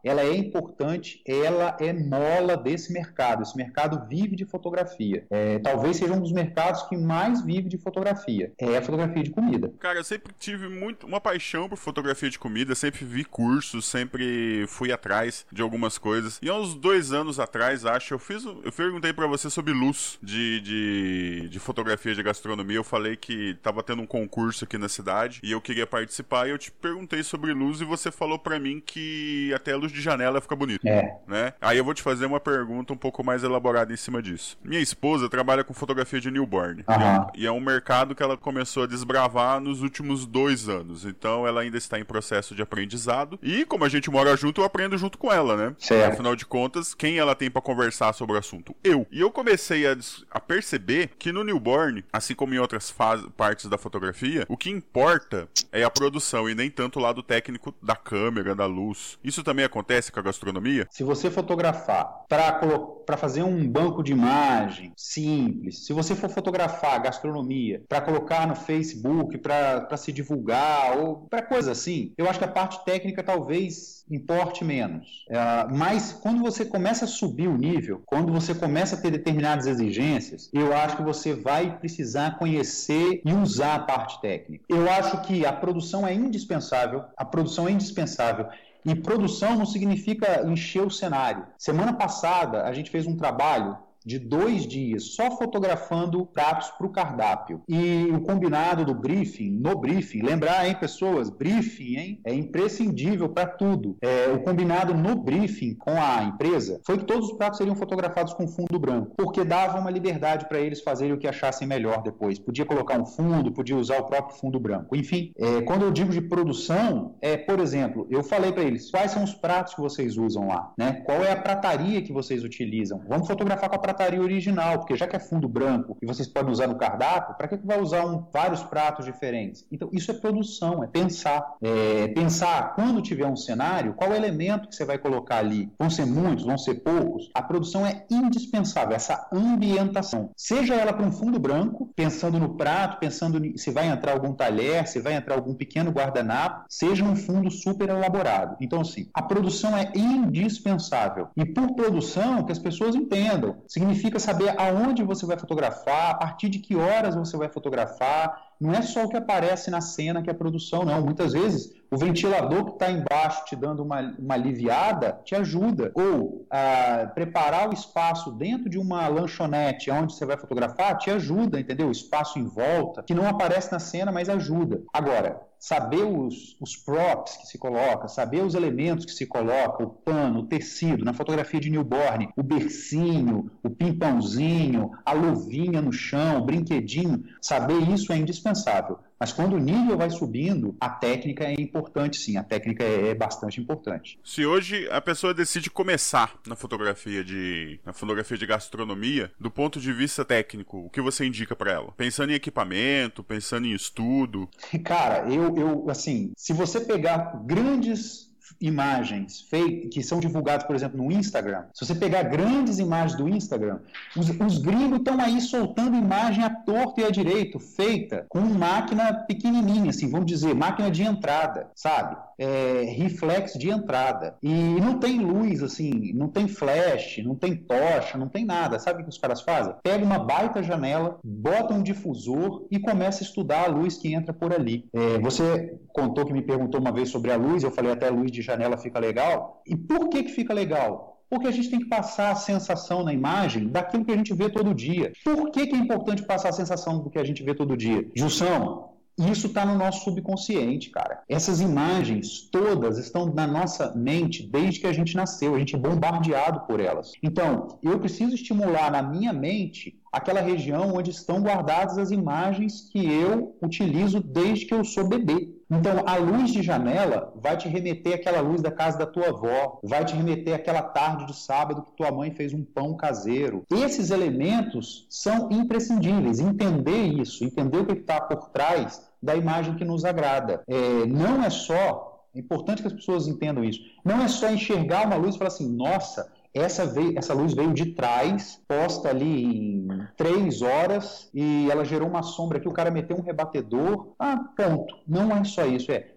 ela é importante, ela é mola desse mercado. Esse mercado vive de fotografia. É, talvez seja um dos mercados que mais vive de fotografia. É a fotografia de comida. Cara, eu sempre tive muito uma paixão por fotografia de comida, sempre vi cursos, sempre fui atrás de algumas coisas. E há uns dois anos atrás, acho, eu fiz, eu perguntei pra você sobre luz de, de, de fotografia de gastronomia. Eu falei que tava tendo um concurso aqui na cidade e eu queria participar e eu te perguntei sobre luz e você falou pra mim que até a luz de janela fica bonito. É. Né? Aí eu vou te fazer uma pergunta um pouco mais elaborada em cima disso. Minha esposa trabalha com fotografia de newborn. Uhum. E, é um, e é um mercado que ela começou a desbravar nos últimos dois anos. Então ela ainda está em processo de aprendizado. E como a gente mora junto, eu aprendo junto com ela, né? Certo. Afinal de contas, quem ela tem pra conversar sobre o assunto? Eu. E eu comecei a, a perceber que no newborn, assim como em outras faz, partes da fotografia, o que importa é a produção e nem tanto o lado técnico da câmera, da luz. Isso também acontece com a gastronomia? Se você fotografar para fazer um banco de imagem simples, se você for fotografar a gastronomia para colocar no Facebook, para se divulgar ou para coisa assim, eu acho que a parte técnica talvez importe menos. É, mas quando você começa a subir o nível, quando você começa a ter determinadas exigências, eu acho que você vai precisar conhecer e usar a parte técnica. Eu acho que a produção é indispensável, a produção é indispensável. E produção não significa encher o cenário. Semana passada, a gente fez um trabalho de dois dias, só fotografando pratos para o cardápio. E o combinado do briefing, no briefing, lembrar, hein, pessoas, briefing, hein, é imprescindível para tudo. É, o combinado no briefing com a empresa foi que todos os pratos seriam fotografados com fundo branco, porque dava uma liberdade para eles fazerem o que achassem melhor depois. Podia colocar um fundo, podia usar o próprio fundo branco. Enfim, é, quando eu digo de produção, é, por exemplo, eu falei para eles, quais são os pratos que vocês usam lá, né? Qual é a prataria que vocês utilizam? Vamos fotografar com a prataria original, porque já que é fundo branco e vocês podem usar no cardápio, para que que vai usar um, vários pratos diferentes? Então, isso é produção, é pensar. É pensar, quando tiver um cenário, qual elemento que você vai colocar ali? Vão ser muitos, vão ser poucos? A produção é indispensável, essa ambientação. Seja ela para um fundo branco, pensando no prato, pensando se vai entrar algum talher, se vai entrar algum pequeno guardanapo, seja um fundo super elaborado. Então, assim, a produção é indispensável. E por produção, que as pessoas entendam, significa saber aonde você vai fotografar, a partir de que horas você vai fotografar. Não é só o que aparece na cena que é produção, não. Muitas vezes, o ventilador que está embaixo te dando uma, uma aliviada te ajuda. Ou ah, preparar o espaço dentro de uma lanchonete onde você vai fotografar te ajuda, entendeu? O espaço em volta, que não aparece na cena, mas ajuda. Agora, saber os, os props que se coloca, saber os elementos que se coloca, o pano, o tecido, na fotografia de newborn, o bercinho, o pimpãozinho, a luvinha no chão, o brinquedinho, saber isso é indispensável. Mas quando o nível vai subindo, a técnica é importante, sim. A técnica é bastante importante. Se hoje a pessoa decide começar na fotografia de, na fotografia de gastronomia, do ponto de vista técnico, o que você indica para ela? Pensando em equipamento, pensando em estudo? Cara, eu, eu assim, se você pegar grandes imagens feitas, que são divulgadas, por exemplo, no Instagram, se você pegar grandes imagens do Instagram, os, os gringos estão aí soltando imagem à torta e à direito, feita com máquina pequenininha, assim, vamos dizer, máquina de entrada, sabe? É, reflex de entrada. E não tem luz, assim, não tem flash, não tem tocha, não tem nada. Sabe o que os caras fazem? Pega uma baita janela, bota um difusor e começa a estudar a luz que entra por ali. É, você contou que me perguntou uma vez sobre a luz, eu falei até a luz de janela fica legal. E por que que fica legal? Porque a gente tem que passar a sensação na imagem daquilo que a gente vê todo dia. Por que que é importante passar a sensação do que a gente vê todo dia? Gilson, isso está no nosso subconsciente, cara. Essas imagens todas estão na nossa mente desde que a gente nasceu. A gente é bombardeado por elas. Então, eu preciso estimular na minha mente aquela região onde estão guardadas as imagens que eu utilizo desde que eu sou bebê. Então, a luz de janela vai te remeter àquela luz da casa da tua avó, vai te remeter àquela tarde de sábado que tua mãe fez um pão caseiro. Esses elementos são imprescindíveis. Entender isso, entender o que está por trás da imagem que nos agrada. É, não é só, é importante que as pessoas entendam isso, não é só enxergar uma luz e falar assim, nossa, Essa, veio, essa luz veio de trás, posta ali em três horas, e ela gerou uma sombra aqui, o cara meteu um rebatedor, ah, ponto. Não é só isso, é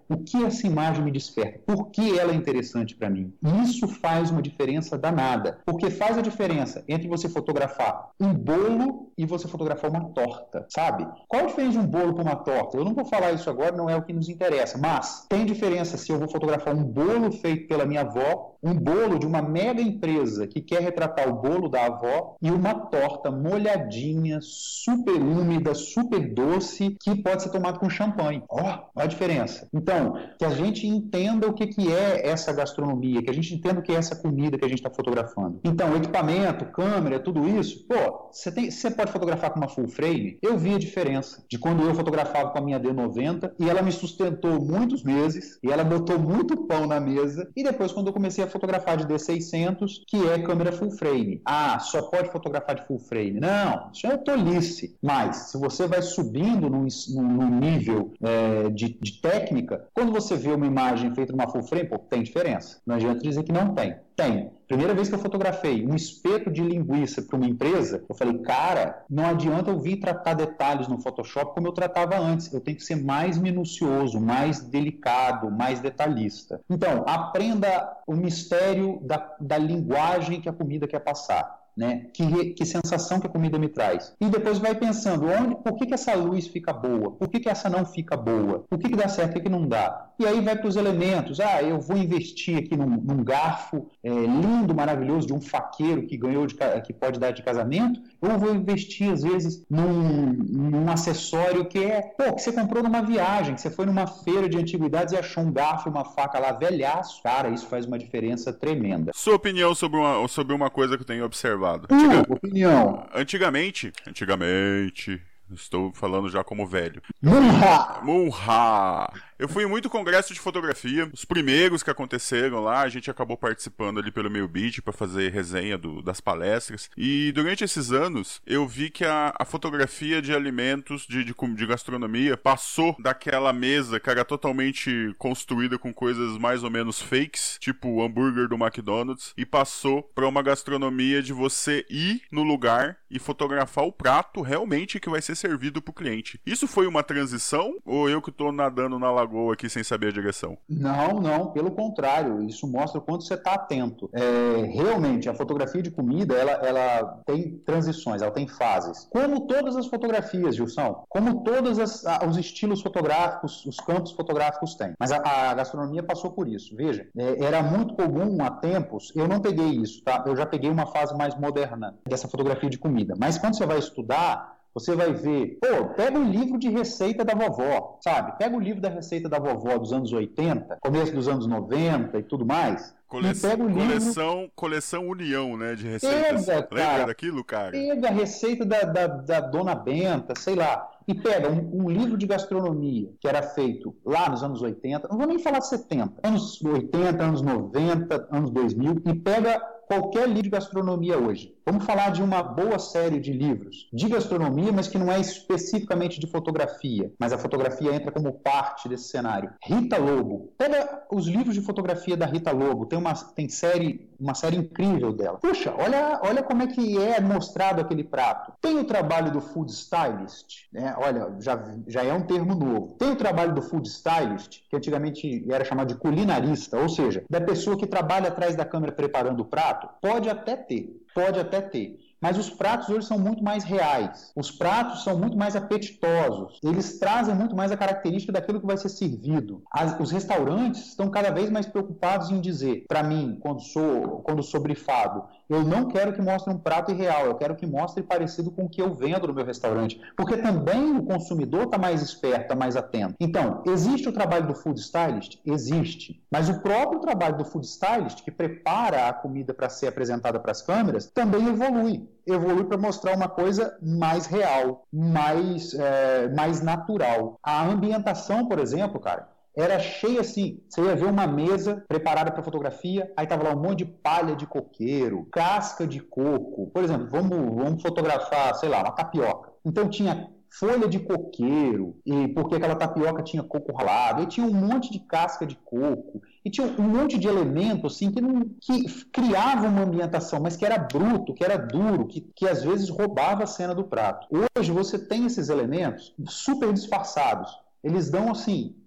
O que essa imagem me desperta? Por que ela é interessante para mim? Isso faz uma diferença danada, porque faz a diferença entre você fotografar um bolo e você fotografar uma torta, sabe? Qual a diferença de um bolo para uma torta? Eu não vou falar isso agora, não é o que nos interessa, mas tem diferença se eu vou fotografar um bolo feito pela minha avó, um bolo de uma mega empresa que quer retratar o bolo da avó e uma torta molhadinha, super úmida, super doce, que pode ser tomada com champanhe. Ó, oh, olha a diferença. Então, que a gente entenda o que, que é essa gastronomia, que a gente entenda o que é essa comida que a gente está fotografando. Então, equipamento, câmera, tudo isso, pô, você tem, você pode fotografar com uma full frame? Eu vi a diferença de quando eu fotografava com a minha D noventa e ela me sustentou muitos meses e ela botou muito pão na mesa, e depois quando eu comecei a fotografar de D seiscentos, que é câmera full frame. Ah, só pode fotografar de full frame. Não, isso é tolice. Mas, se você vai subindo num, num nível é, de, de técnica, quando você vê uma imagem feita numa full frame, pô, tem diferença. Não adianta dizer que não tem. Tem. Primeira vez que eu fotografei um espeto de linguiça para uma empresa, eu falei, cara, não adianta eu vir tratar detalhes no Photoshop como eu tratava antes. Eu tenho que ser mais minucioso, mais delicado, mais detalhista. Então, aprenda o mistério da, da linguagem que a comida quer passar. Né? Que, que sensação que a comida me traz. E depois vai pensando, onde, por que, que essa luz fica boa? Por que, que essa não fica boa? Por que, que dá certo? Por que, que não dá? E aí vai para os elementos. Ah, eu vou investir aqui num, num garfo é, lindo, maravilhoso, de um faqueiro que ganhou, de, que pode dar de casamento, ou vou investir, às vezes, num, num acessório que é, pô, que você comprou numa viagem, que você foi numa feira de antiguidades e achou um garfo e uma faca lá velhaço. Cara, isso faz uma diferença tremenda. Sua opinião sobre uma, sobre uma coisa que eu tenho observado. Antiga... Uh, opinião. Antigamente, antigamente, estou falando já como velho. Munha! Munha! Eu fui em muito congresso de fotografia, os primeiros que aconteceram lá, a gente acabou participando ali pelo meio beat para fazer resenha do, das palestras, e durante esses anos eu vi que a, a fotografia de alimentos, de, de, de gastronomia, passou daquela mesa que era totalmente construída com coisas mais ou menos fakes, tipo o hambúrguer do McDonald's, e passou para uma gastronomia de você ir no lugar e fotografar o prato realmente que vai ser servido para o cliente. Isso foi uma transição, ou eu que estou nadando na lagoa aqui sem saber a direção? Não, não, pelo contrário, isso mostra o quanto você está atento. É, realmente, a fotografia de comida, ela, ela tem transições, ela tem fases. Como todas as fotografias, Gilson, como todos as, os estilos fotográficos, os campos fotográficos têm. Mas a, a gastronomia passou por isso. Veja, é, era muito comum há tempos, eu não peguei isso, tá? Eu já peguei uma fase mais moderna dessa fotografia de comida. Mas quando você vai estudar, você vai ver, pô, pega o livro de receita da vovó, sabe? Pega o livro da receita da vovó dos anos oitenta, começo dos anos noventa e tudo mais. Coleção, e pega o livro... coleção, coleção União, né, de receitas. Pega, Lembra cara, daquilo, cara? Pega a receita da, da, da Dona Benta, sei lá, e pega um, um livro de gastronomia que era feito lá nos anos oitenta, não vou nem falar de setenta, anos oitenta, anos noventa, anos dois mil, e pega qualquer livro de gastronomia hoje. Vamos falar de uma boa série de livros de gastronomia, mas que não é especificamente de fotografia, mas a fotografia entra como parte desse cenário. Rita Lobo. Pega os livros de fotografia da Rita Lobo, tem uma, tem série, uma série incrível dela. Puxa, olha, olha como é que é mostrado aquele prato. Tem o trabalho do food stylist, né? Olha, já, já é um termo novo. Tem o trabalho do food stylist, que antigamente era chamado de culinarista, ou seja, da pessoa que trabalha atrás da câmera preparando o prato. Pode até ter, pode até ter. Mas os pratos hoje são muito mais reais. Os pratos são muito mais apetitosos. Eles trazem muito mais a característica daquilo que vai ser servido. As, os restaurantes estão cada vez mais preocupados em dizer, para mim, quando sou, quando sou brifado, eu não quero que mostre um prato irreal, eu quero que mostre parecido com o que eu vendo no meu restaurante. Porque também o consumidor está mais esperto, está mais atento. Então, existe o trabalho do food stylist? Existe. Mas o próprio trabalho do food stylist, que prepara a comida para ser apresentada para as câmeras, também evolui. Evolui para mostrar uma coisa mais real, mais, é, mais natural. A ambientação, por exemplo, cara, era cheia assim, você ia ver uma mesa preparada para fotografia, aí tava lá um monte de palha de coqueiro, casca de coco. Por exemplo, vamos, vamos fotografar, sei lá, uma tapioca. Então tinha folha de coqueiro, e porque aquela tapioca tinha coco ralado, e tinha um monte de casca de coco, e tinha um monte de elemento assim, que, não, que criava uma ambientação, mas que era bruto, que era duro, que, que às vezes roubava a cena do prato. Hoje você tem esses elementos super disfarçados. Eles dão assim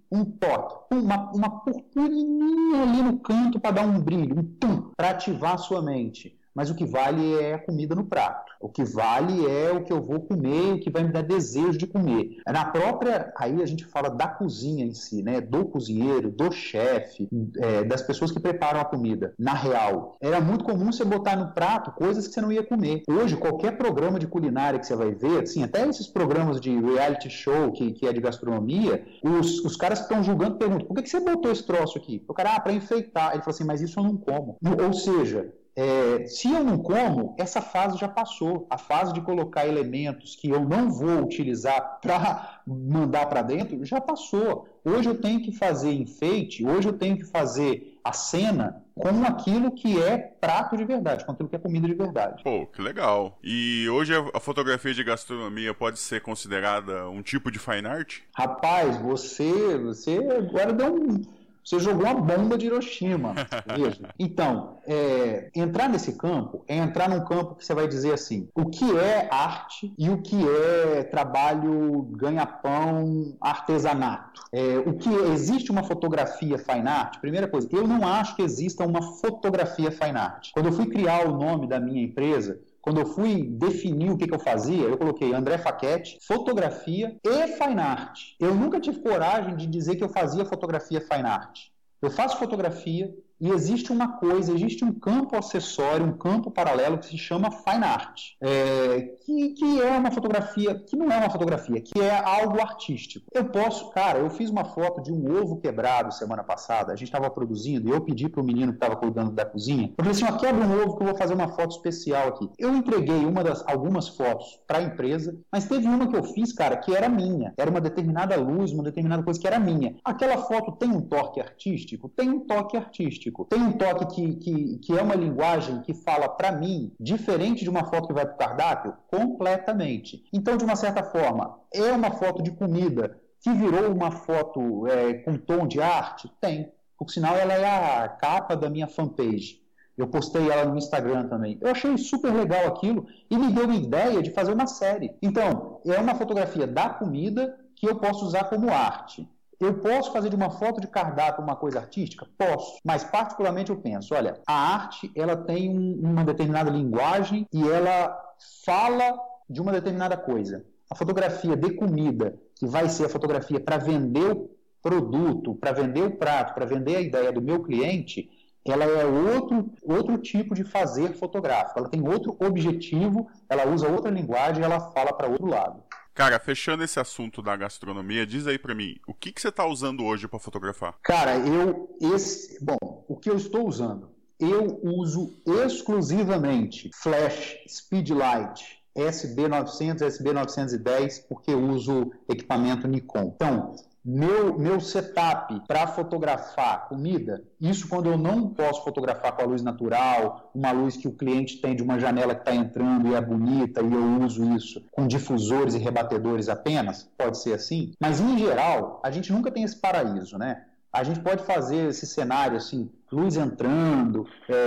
um toque, uma, uma purpurininha ali no canto para dar um brilho, um tum, para ativar a sua mente. Mas o que vale é a comida no prato. O que vale é o que eu vou comer, o que vai me dar desejo de comer. Na própria, aí a gente fala da cozinha em si, né? Do cozinheiro, do chefe, é, das pessoas que preparam a comida. Na real, era muito comum você botar no prato coisas que você não ia comer. Hoje, qualquer programa de culinária que você vai ver, assim, até esses programas de reality show que, que é de gastronomia, os, os caras que estão julgando perguntam, por que, que você botou esse troço aqui? O cara, ah, para enfeitar. Ele falou assim, mas isso eu não como. Ou seja, É, se eu não como, essa fase já passou. A fase de colocar elementos que eu não vou utilizar para mandar para dentro já passou. Hoje eu tenho que fazer enfeite, hoje eu tenho que fazer a cena com aquilo que é prato de verdade, com aquilo que é comida de verdade. Pô, que legal. E hoje a fotografia de gastronomia pode ser considerada um tipo de fine art? Rapaz, você, você agora deu um... Você jogou uma bomba de Hiroshima. Veja. Então, é, entrar nesse campo é entrar num campo que você vai dizer assim, o que é arte e o que é trabalho ganha-pão, artesanato. É, o que existe uma fotografia fine art? Primeira coisa, eu não acho que exista uma fotografia fine art. Quando eu fui criar o nome da minha empresa, quando eu fui definir o que, que eu fazia, eu coloquei André Facchetti, fotografia e fine art. Eu nunca tive coragem de dizer que eu fazia fotografia fine art. Eu faço fotografia e existe uma coisa, existe um campo acessório, um campo paralelo que se chama fine art, é, que, que é uma fotografia, que não é uma fotografia, que é algo artístico. Eu posso, cara, eu fiz uma foto de um ovo quebrado semana passada, a gente estava produzindo e eu pedi para o menino que estava cuidando da cozinha, eu falei assim, ó, quebra um ovo que eu vou fazer uma foto especial aqui. Eu entreguei uma das, algumas fotos para a empresa, mas teve uma que eu fiz, cara, que era minha, era uma determinada luz, uma determinada coisa que era minha. Aquela foto tem um toque artístico? Tem um toque artístico. Tem um toque que, que, que é uma linguagem que fala para mim, diferente de uma foto que vai para o cardápio? Completamente. Então, de uma certa forma, é uma foto de comida que virou uma foto é, com tom de arte? Tem. Por sinal, ela é a capa da minha fanpage. Eu postei ela no Instagram também. Eu achei super legal aquilo e me deu a ideia de fazer uma série. Então, é uma fotografia da comida que eu posso usar como arte. Eu posso fazer de uma foto de cardápio uma coisa artística? Posso, mas particularmente eu penso, olha, a arte ela tem um, uma determinada linguagem e ela fala de uma determinada coisa. A fotografia de comida, que vai ser a fotografia para vender o produto, para vender o prato, para vender a ideia do meu cliente, ela é outro, outro tipo de fazer fotográfico. Ela tem outro objetivo, ela usa outra linguagem e ela fala para outro lado. Cara, fechando esse assunto da gastronomia, diz aí pra mim, o que, que você tá usando hoje pra fotografar? Cara, eu, esse, bom, o que eu estou usando? Eu uso exclusivamente flash, speedlight, S B novecentos, S B novecentos e dez, porque eu uso equipamento Nikon. Então, meu, meu setup para fotografar comida, isso quando eu não posso fotografar com a luz natural, uma luz que o cliente tem de uma janela que está entrando e é bonita, e eu uso isso com difusores e rebatedores apenas, pode ser assim, mas em geral, a gente nunca tem esse paraíso, né? A gente pode fazer esse cenário assim, luz entrando,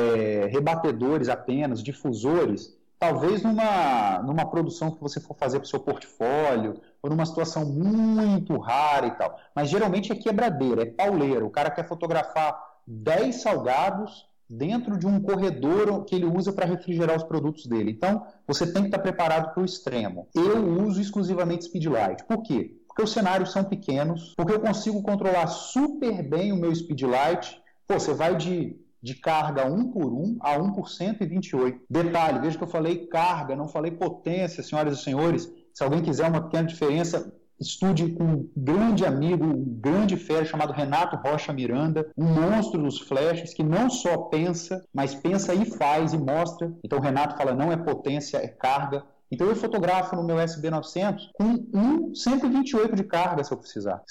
é, rebatedores apenas, difusores, talvez numa, numa produção que você for fazer para o seu portfólio, ou numa situação muito rara e tal. Mas geralmente é quebradeira, é pauleira. O cara quer fotografar dez salgados dentro de um corredor que ele usa para refrigerar os produtos dele. Então, você tem que estar preparado para o extremo. Eu uso exclusivamente speedlight. Por quê? Porque os cenários são pequenos, porque eu consigo controlar super bem o meu speedlight. Pô, você vai de... de carga um por um a um por cento e vinte e oito. Detalhe, veja que eu falei carga, não falei potência, senhoras e senhores. Se alguém quiser uma pequena diferença, estude com um grande amigo, um grande fera chamado Renato Rocha Miranda, um monstro dos flashes, que não só pensa, mas pensa e faz e mostra. Então o Renato fala, não é potência, é carga. Então eu fotografo no meu S B novecentos com um cento e vinte e oito de carga, se eu precisar.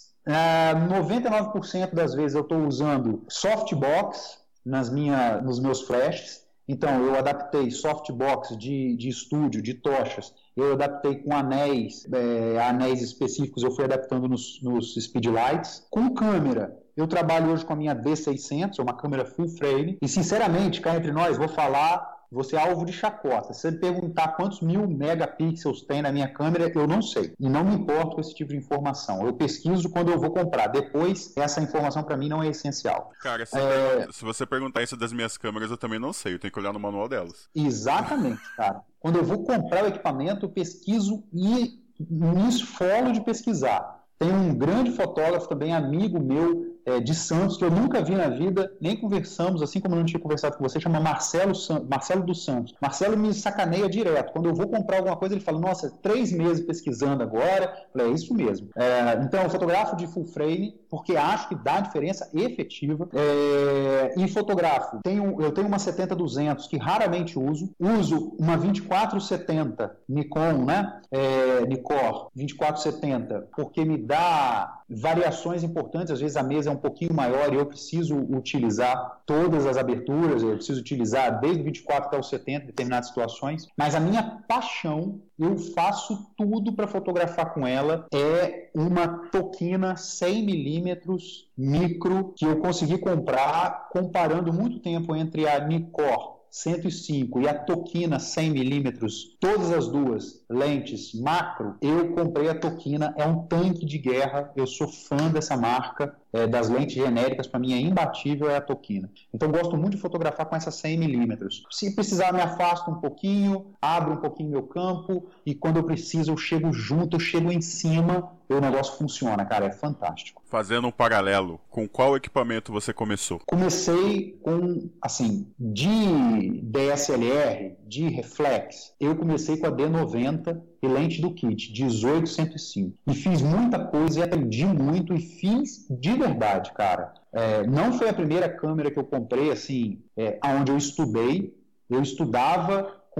Uh, noventa e nove por cento das vezes eu estou usando softbox nas minha, nos meus flashes. Então, eu adaptei softbox de, de estúdio, de tochas. Eu adaptei com anéis, é, anéis específicos, eu fui adaptando nos, nos speedlights. Com câmera, eu trabalho hoje com a minha D seiscentos, é uma câmera full frame. E, sinceramente, cá entre nós, vou falar você é alvo de chacota. Se você perguntar quantos mil megapixels tem na minha câmera, eu não sei. E não me importo com esse tipo de informação. Eu pesquiso quando eu vou comprar. Depois, essa informação para mim não é essencial. Cara, se, é... se você perguntar isso das minhas câmeras, eu também não sei. Eu tenho que olhar no manual delas. Exatamente, cara. Quando eu vou comprar o equipamento, eu pesquiso e me esfolo de pesquisar. Tem um grande fotógrafo também, amigo meu, é, de Santos, que eu nunca vi na vida, nem conversamos, assim como eu não tinha conversado com você, chama Marcelo, San... Marcelo dos Santos. Marcelo me sacaneia direto. Quando eu vou comprar alguma coisa, ele fala, nossa, três meses pesquisando agora. Eu falei, é isso mesmo. É, então, eu fotografo de full frame, porque acho que dá diferença efetiva. É, e fotografo. Tenho, eu tenho uma setenta duzentos, que raramente uso. Uso uma vinte e quatro setenta Nikon, né? É, Nikkor vinte e quatro setenta, porque me dá variações importantes. Às vezes a mesa é um pouquinho maior e eu preciso utilizar todas as aberturas, eu preciso utilizar desde o vinte e quatro até o setenta em determinadas situações, mas a minha paixão, eu faço tudo para fotografar com ela, é uma Tokina cem milímetros micro que eu consegui comprar comparando muito tempo entre a Nikkor cento e cinco e a Tokina cem milímetros, todas as duas lentes macro. Eu comprei a Tokina, é um tanque de guerra, eu sou fã dessa marca, é, das lentes genéricas, para mim é imbatível, é a Tokina. Então gosto muito de fotografar com essa cem milímetros. Se precisar, me afasto um pouquinho, abro um pouquinho meu campo, e quando eu preciso eu chego junto, eu chego em cima, e o negócio funciona, cara, é fantástico. Fazendo um paralelo, com qual equipamento você começou? Comecei com, assim, de D S L R, de reflex, eu comecei com a D noventa e lente do kit, dezoito cento e cinco. E fiz muita coisa e aprendi muito e fiz de verdade, cara. É, não foi a primeira câmera que eu comprei, assim, é, onde eu estudei. Eu estudava com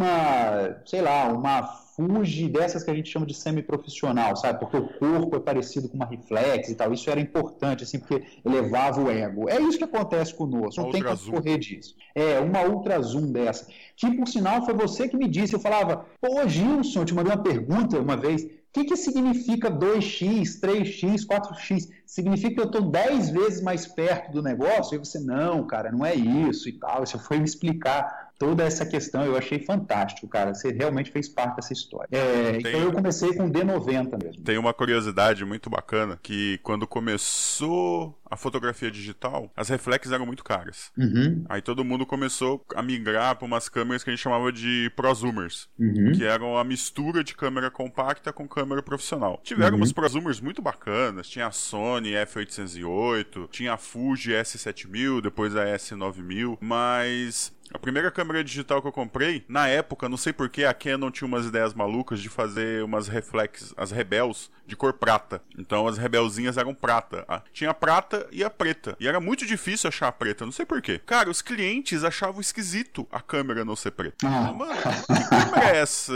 uma, sei lá, uma Fuji dessas que a gente chama de semi-profissional, sabe? Porque o corpo é parecido com uma reflex e tal. Isso era importante, assim, porque elevava o ego. É isso que acontece conosco, não tem como correr disso. É, uma ultra zoom dessa. Que, por sinal, foi você que me disse. Eu falava, pô, Gilson, eu te mandei uma pergunta uma vez. O que, que significa dois x, três x, quatro x? Significa que eu estou dez vezes mais perto do negócio? E você, não, cara, não é isso e tal. Você foi me explicar toda essa questão, eu achei fantástico, cara. Você realmente fez parte dessa história. É, tem, então eu comecei com D noventa mesmo. Tem uma curiosidade muito bacana, que quando começou a fotografia digital, as reflex eram muito caras. Uhum. Aí todo mundo começou a migrar para umas câmeras que a gente chamava de prosumers, uhum. que eram a mistura de câmera compacta com câmera profissional. Tiveram uhum. umas prosumers muito bacanas, tinha a Sony F oitocentos e oito, tinha a Fuji S sete mil, depois a S nove mil, mas a primeira câmera digital que eu comprei, na época, não sei porquê, a Canon tinha umas ideias malucas de fazer umas reflex, as Rebels, de cor prata. Então as Rebelzinhas eram prata. Tinha a prata e a preta. E era muito difícil achar a preta, não sei porquê. Cara, os clientes achavam esquisito a câmera não ser preta. Ah. Mano, que câmera é essa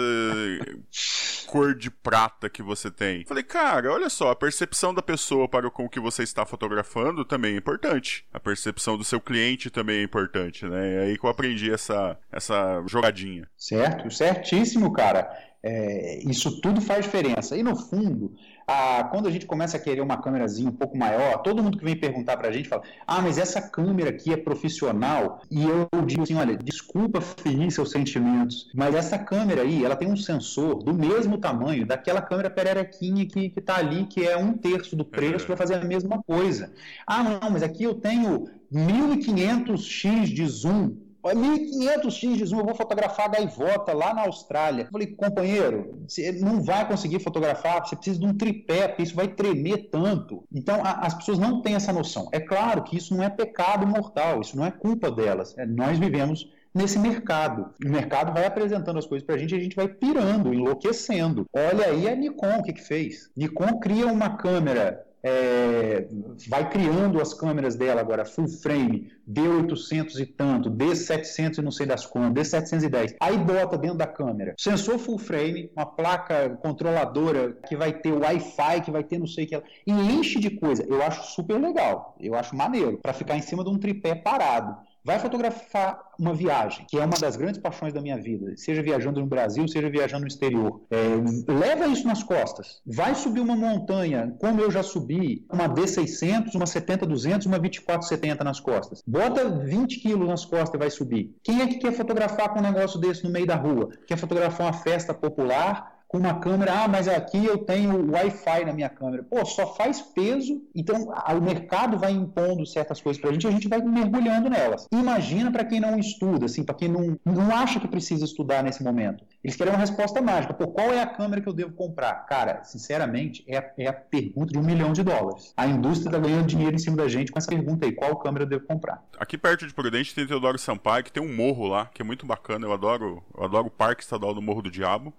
cor de prata que você tem? Falei, cara, olha só, a percepção da pessoa para com o que você está fotografando também é importante. A percepção do seu cliente também é importante, né? É aí que eu aprendi essa, essa jogadinha. Certo, certíssimo, cara. É, isso tudo faz diferença. E no fundo, a, quando a gente começa a querer uma câmerazinha um pouco maior, todo mundo que vem perguntar pra gente fala, ah, mas essa câmera aqui é profissional. E eu digo assim, olha, desculpa ferir seus sentimentos, mas essa câmera aí, ela tem um sensor do mesmo tamanho daquela câmera pererequinha que, que tá ali, que é um terço do preço, é. para fazer a mesma coisa. Ah, não, mas aqui eu tenho mil e quinhentos x de zoom. mil e quinhentos x de zoom, eu vou fotografar a gaivota lá na Austrália. Eu falei, companheiro, você não vai conseguir fotografar, você precisa de um tripé, porque isso vai tremer tanto. Então, a, as pessoas não têm essa noção. É claro que isso não é pecado mortal, isso não é culpa delas. É, nós vivemos nesse mercado. O mercado vai apresentando as coisas pra gente e a gente vai pirando, enlouquecendo. Olha aí a Nikon, o que que fez? Nikon cria uma câmera... É, vai criando as câmeras dela agora, full frame, D oitocentos e tanto, D setecentos e não sei das quantas, D setecentos e dez, aí bota dentro da câmera, sensor full frame, uma placa controladora que vai ter Wi-Fi, que vai ter não sei o que, e enche de coisa. Eu acho super legal, eu acho maneiro, para ficar em cima de um tripé parado. Vai fotografar uma viagem, que é uma das grandes paixões da minha vida, seja viajando no Brasil, seja viajando no exterior. É, leva isso nas costas. Vai subir uma montanha, como eu já subi, uma D seiscentos, uma setenta duzentos, uma vinte e quatro setenta nas costas. Bota vinte quilos nas costas e vai subir. Quem é que quer fotografar com um negócio desse no meio da rua? Quer fotografar uma festa popular com uma câmera, ah, mas aqui eu tenho Wi-Fi na minha câmera. Pô, só faz peso, então a, o mercado vai impondo certas coisas pra gente e a gente vai mergulhando nelas. Imagina para quem não estuda, assim, para quem não, não acha que precisa estudar nesse momento. Eles querem uma resposta mágica. Pô, qual é a câmera que eu devo comprar? Cara, sinceramente, é a, é a pergunta de um milhão de dólares. A indústria tá ganhando dinheiro em cima da gente com essa pergunta aí, qual câmera eu devo comprar? Aqui perto de Prudente tem Teodoro Sampaio, que tem um morro lá, que é muito bacana, eu adoro, eu adoro o Parque Estadual do Morro do Diabo,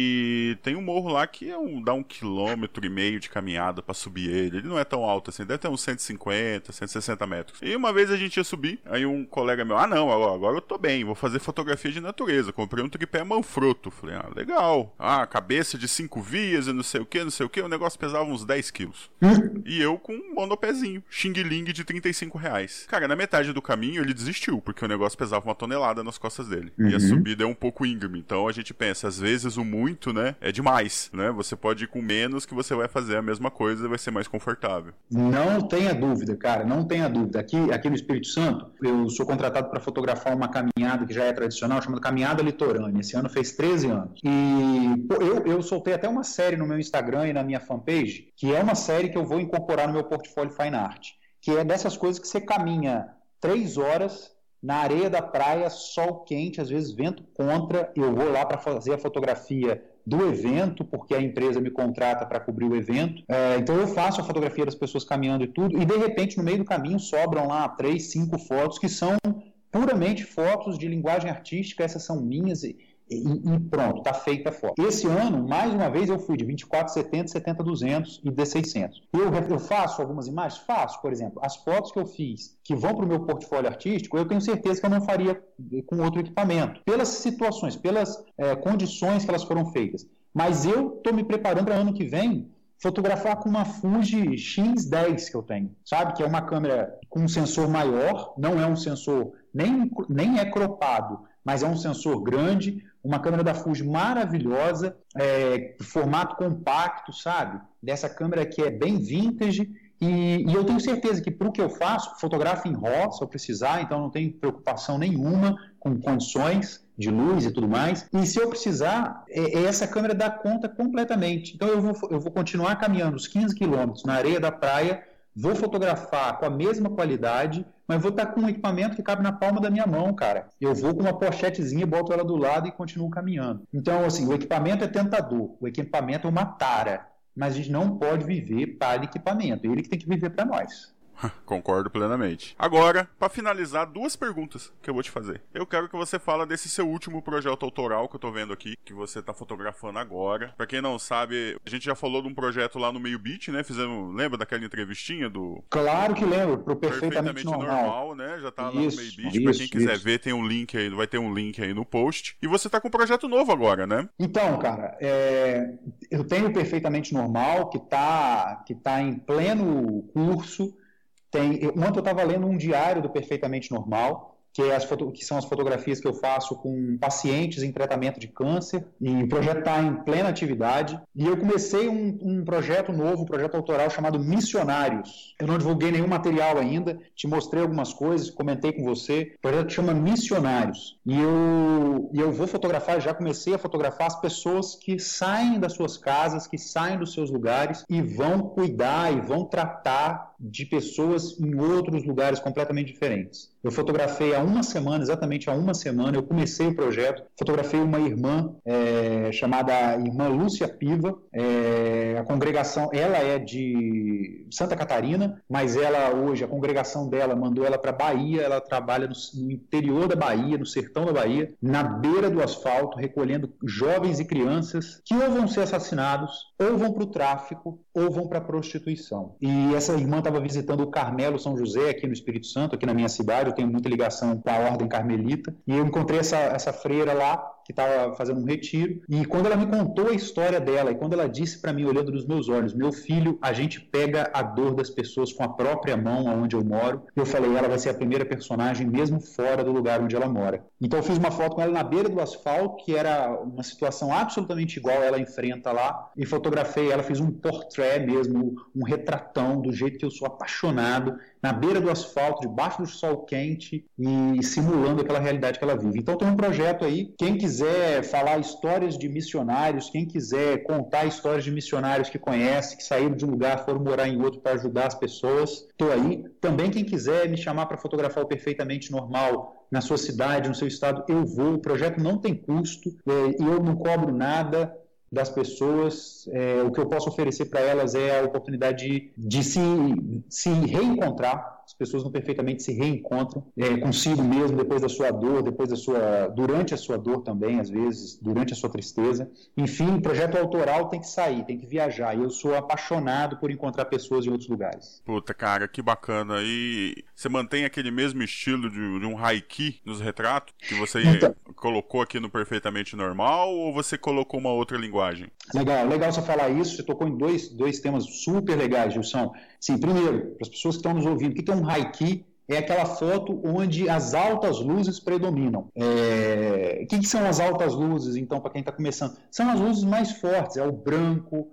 e tem um morro lá que é um, dá um quilômetro e meio de caminhada pra subir ele. Ele não é tão alto assim, deve ter uns cento e cinquenta, cento e sessenta metros. E uma vez a gente ia subir, aí um colega meu, ah não, agora eu tô bem, vou fazer fotografia de natureza. Comprei um tripé Manfrotto. Falei, ah, legal. Ah, cabeça de cinco vias e não sei o que, não sei o que. O negócio pesava uns dez quilos. E eu com um monopézinho, Xing Ling de trinta e cinco reais. Cara, na metade do caminho ele desistiu, porque o negócio pesava uma tonelada nas costas dele. Uhum. E a subida é um pouco íngreme. Então a gente pensa, às vezes o muito, né, é demais, né? Você pode ir com menos que você vai fazer a mesma coisa e vai ser mais confortável. Não tenha dúvida, cara, não tenha dúvida. Aqui, aqui no Espírito Santo, eu sou contratado para fotografar uma caminhada que já é tradicional, chamada Caminhada Litorânea. Esse ano fez treze anos. E pô, eu, eu soltei até uma série no meu Instagram e na minha fanpage, que é uma série que eu vou incorporar no meu portfólio Fine Art, que é dessas coisas que você caminha três horas na areia da praia, sol quente, às vezes vento contra, eu vou lá para fazer a fotografia do evento, porque a empresa me contrata para cobrir o evento. É, então eu faço a fotografia das pessoas caminhando e tudo, e de repente no meio do caminho sobram lá três, cinco fotos que são puramente fotos de linguagem artística, essas são minhas e, e, e pronto, tá feita a foto. Esse ano, mais uma vez, eu fui de vinte e quatro setenta, setenta duzentos e D seiscentos. Eu, eu faço algumas imagens? Faço, por exemplo, as fotos que eu fiz que vão para o meu portfólio artístico, eu tenho certeza que eu não faria com outro equipamento, pelas situações, pelas é, condições que elas foram feitas. Mas eu estou me preparando para ano que vem fotografar com uma Fuji X dez que eu tenho, sabe? Que é uma câmera com um sensor maior, não é um sensor, nem, nem é cropado, mas é um sensor grande, uma câmera da Fuji maravilhosa, é, formato compacto, sabe? Dessa câmera que é bem vintage, e, e eu tenho certeza que para o que eu faço, fotografo em RAW, se eu precisar, então não tenho preocupação nenhuma com condições de luz e tudo mais, e se eu precisar, é, essa câmera dá conta completamente. Então eu vou, eu vou continuar caminhando os quinze quilômetros na areia da praia, vou fotografar com a mesma qualidade, mas vou estar com um equipamento que cabe na palma da minha mão, cara. Eu vou com uma pochetezinha, boto ela do lado e continuo caminhando. Então, assim, o equipamento é tentador, o equipamento é uma tara, mas a gente não pode viver para equipamento, ele que tem que viver para nós. Concordo plenamente. Agora, para finalizar, duas perguntas que eu vou te fazer. Eu quero que você fale desse seu último projeto autoral que eu tô vendo aqui, que você tá fotografando agora. Pra quem não sabe, a gente já falou de um projeto lá no Meio Beat, né? Fizemos, lembra daquela entrevistinha do... Claro que lembro, pro Perfeitamente, Perfeitamente Normal. normal, né? Já tá isso, lá no Meio Beat. Isso, pra quem quiser isso. ver, tem um link aí, vai ter um link aí no post. E você tá com um projeto novo agora, né? Então, cara, é... eu tenho o Perfeitamente Normal, que tá, que tá em pleno curso. Tem, ontem eu estava lendo um diário do Perfeitamente Normal, que, é as foto, que são as fotografias que eu faço com pacientes em tratamento de câncer, e o projeto está em plena atividade. E eu comecei um, um projeto novo, um projeto autoral chamado Missionários. Eu não divulguei nenhum material ainda, te mostrei algumas coisas, comentei com você. O projeto chama Missionários. E eu, e eu vou fotografar, já comecei a fotografar as pessoas que saem das suas casas, que saem dos seus lugares e vão cuidar e vão tratar de pessoas em outros lugares completamente diferentes. Eu fotografei há uma semana, exatamente há uma semana, eu comecei o projeto, fotografei uma irmã é, chamada Irmã Lúcia Piva, é, a congregação, ela é de Santa Catarina, mas ela hoje, a congregação dela mandou ela para Bahia, ela trabalha no, no interior da Bahia, no sertão da Bahia, na beira do asfalto, recolhendo jovens e crianças que ou vão ser assassinados, ou vão para o tráfico, ou vão para a prostituição. E essa irmã estava visitando o Carmelo São José aqui no Espírito Santo, aqui na minha cidade, eu tenho muita ligação com a Ordem Carmelita, e eu encontrei essa, essa freira lá, que estava fazendo um retiro, e quando ela me contou a história dela, e quando ela disse para mim, olhando nos meus olhos, meu filho, a gente pega a dor das pessoas com a própria mão onde eu moro, eu falei, ela vai ser a primeira personagem, mesmo fora do lugar onde ela mora. Então eu fiz uma foto com ela na beira do asfalto, que era uma situação absolutamente igual ela enfrenta lá, e fotografei ela, fiz um portrait mesmo, um retratão, do jeito que eu sou apaixonado, na beira do asfalto, debaixo do sol quente e simulando aquela realidade que ela vive. Então tem um projeto aí, quem quiser falar histórias de missionários, quem quiser contar histórias de missionários que conhece, que saíram de um lugar, foram morar em outro para ajudar as pessoas, estou aí. Também quem quiser me chamar para fotografar o Perfeitamente Normal na sua cidade, no seu estado, eu vou. O projeto não tem custo, e eu não cobro nada das pessoas, é, o que eu posso oferecer para elas é a oportunidade de, de se, se reencontrar. As pessoas não perfeitamente se reencontram é, consigo mesmo, depois da sua dor, depois da sua, durante a sua dor também, às vezes, durante a sua tristeza. Enfim, o projeto autoral tem que sair, tem que viajar, e eu sou apaixonado por encontrar pessoas em outros lugares. Puta, cara, que bacana. E você mantém aquele mesmo estilo de, de um haiku nos retratos que você então, colocou aqui no Perfeitamente Normal, ou você colocou uma outra linguagem? Legal, legal você falar isso. Você tocou em dois, dois temas super legais, Gilson. Sim, primeiro, para as pessoas que estão nos ouvindo, o que é um haiku? É aquela foto onde as altas luzes predominam. É... O que, que são as altas luzes, então, para quem está começando? São as luzes mais fortes, é o branco,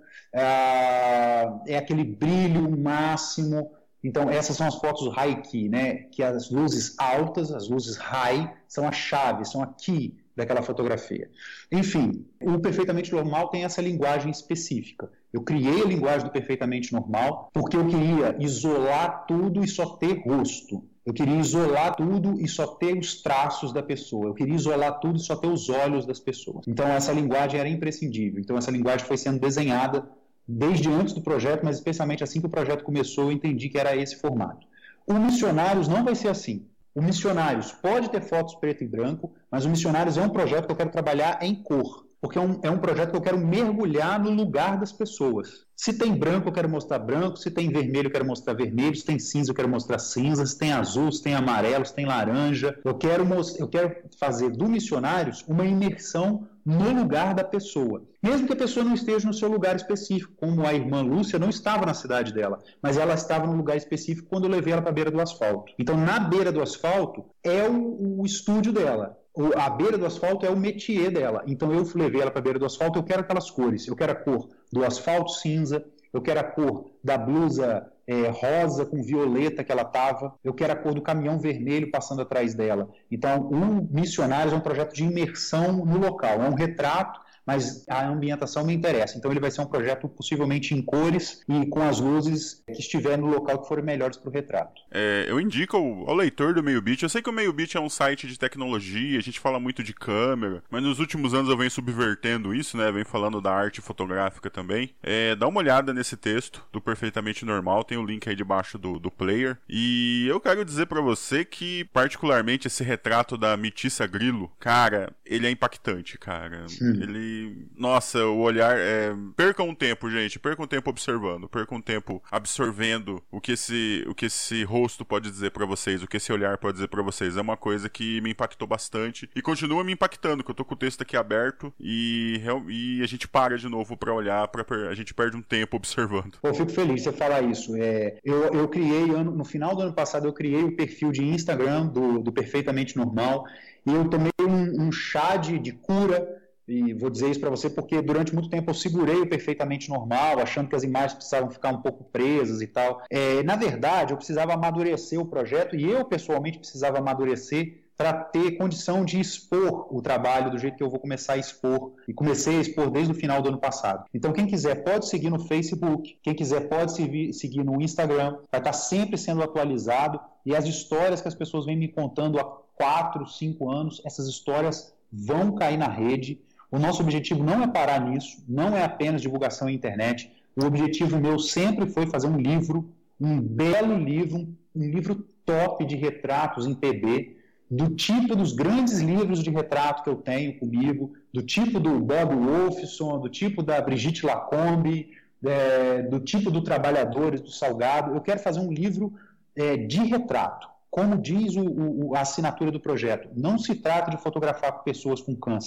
é, é aquele brilho máximo. Então, essas são as fotos haiku, né? Que as luzes altas, as luzes high, são a chave, são a key daquela fotografia. Enfim, o Perfeitamente Normal tem essa linguagem específica. Eu criei a linguagem do Perfeitamente Normal porque eu queria isolar tudo e só ter rosto. Eu queria isolar tudo e só ter os traços da pessoa. Eu queria isolar tudo e só ter os olhos das pessoas. Então, essa linguagem era imprescindível. Então, essa linguagem foi sendo desenhada desde antes do projeto, mas especialmente assim que o projeto começou, eu entendi que era esse formato. O Missionários não vai ser assim. O Missionários pode ter fotos preto e branco, mas o Missionários é um projeto que eu quero trabalhar em cor, porque é um, é um projeto que eu quero mergulhar no lugar das pessoas. Se tem branco, eu quero mostrar branco, se tem vermelho, eu quero mostrar vermelho, se tem cinza, eu quero mostrar cinza, se tem azul, se tem amarelo, se tem laranja. Eu quero, eu quero fazer do Missionários uma imersão no lugar da pessoa. Mesmo que a pessoa não esteja no seu lugar específico, como a irmã Lúcia não estava na cidade dela, mas ela estava no lugar específico quando eu levei ela para a beira do asfalto. Então, na beira do asfalto é o, o estúdio dela. A beira do asfalto é o métier dela. Então, eu levei ela para a beira do asfalto, eu quero aquelas cores. Eu quero a cor do asfalto cinza, eu quero a cor da blusa é, rosa com violeta que ela estava, eu quero a cor do caminhão vermelho passando atrás dela. Então, o Missionários é um projeto de imersão no local, é um retrato, mas a ambientação me interessa. Então ele vai ser um projeto possivelmente em cores e com as luzes que estiver no local que forem melhores para o retrato. É, eu indico ao, ao leitor do MeioBit, eu sei que o MeioBit é um site de tecnologia, a gente fala muito de câmera, mas nos últimos anos eu venho subvertendo isso, né? Venho falando da arte fotográfica também. É, dá uma olhada nesse texto do Perfeitamente Normal, tem o link aí debaixo do, do player. E eu quero dizer para você que, particularmente, esse retrato da Metiça Grilo, cara, ele é impactante, cara. Hum. Ele Nossa, o olhar é... Percam um tempo, gente, percam um tempo observando, percam um tempo absorvendo o que esse, o que esse rosto pode dizer pra vocês, o que esse olhar pode dizer pra vocês. É uma coisa que me impactou bastante e continua me impactando, que eu tô com o texto aqui aberto e, e a gente para de novo pra olhar, pra, a gente perde um tempo observando. Eu fico feliz de você falar isso. É, eu, eu criei, ano, no final do ano passado, eu criei o perfil de Instagram do, do Perfeitamente Normal e eu tomei um, um chá de, de cura. E vou dizer isso para você porque durante muito tempo eu segurei o Perfeitamente Normal, achando que as imagens precisavam ficar um pouco presas e tal. É, na verdade, eu precisava amadurecer o projeto e eu, pessoalmente, precisava amadurecer para ter condição de expor o trabalho do jeito que eu vou começar a expor. E comecei a expor desde o final do ano passado. Então, quem quiser pode seguir no Facebook, quem quiser pode seguir no Instagram, vai estar sempre sendo atualizado. E as histórias que as pessoas vêm me contando há quatro, cinco anos, essas histórias vão cair na rede. O nosso objetivo não é parar nisso, não é apenas divulgação na internet. O objetivo meu sempre foi fazer um livro, um belo livro, um, um livro top de retratos em P B, do tipo dos grandes livros de retrato que eu tenho comigo, do tipo do Bob Wolfson, do tipo da Brigitte Lacombe, é, do tipo do Trabalhadores do Salgado. Eu quero fazer um livro é, de retrato. Como diz o, o, a assinatura do projeto, não se trata de fotografar pessoas com câncer.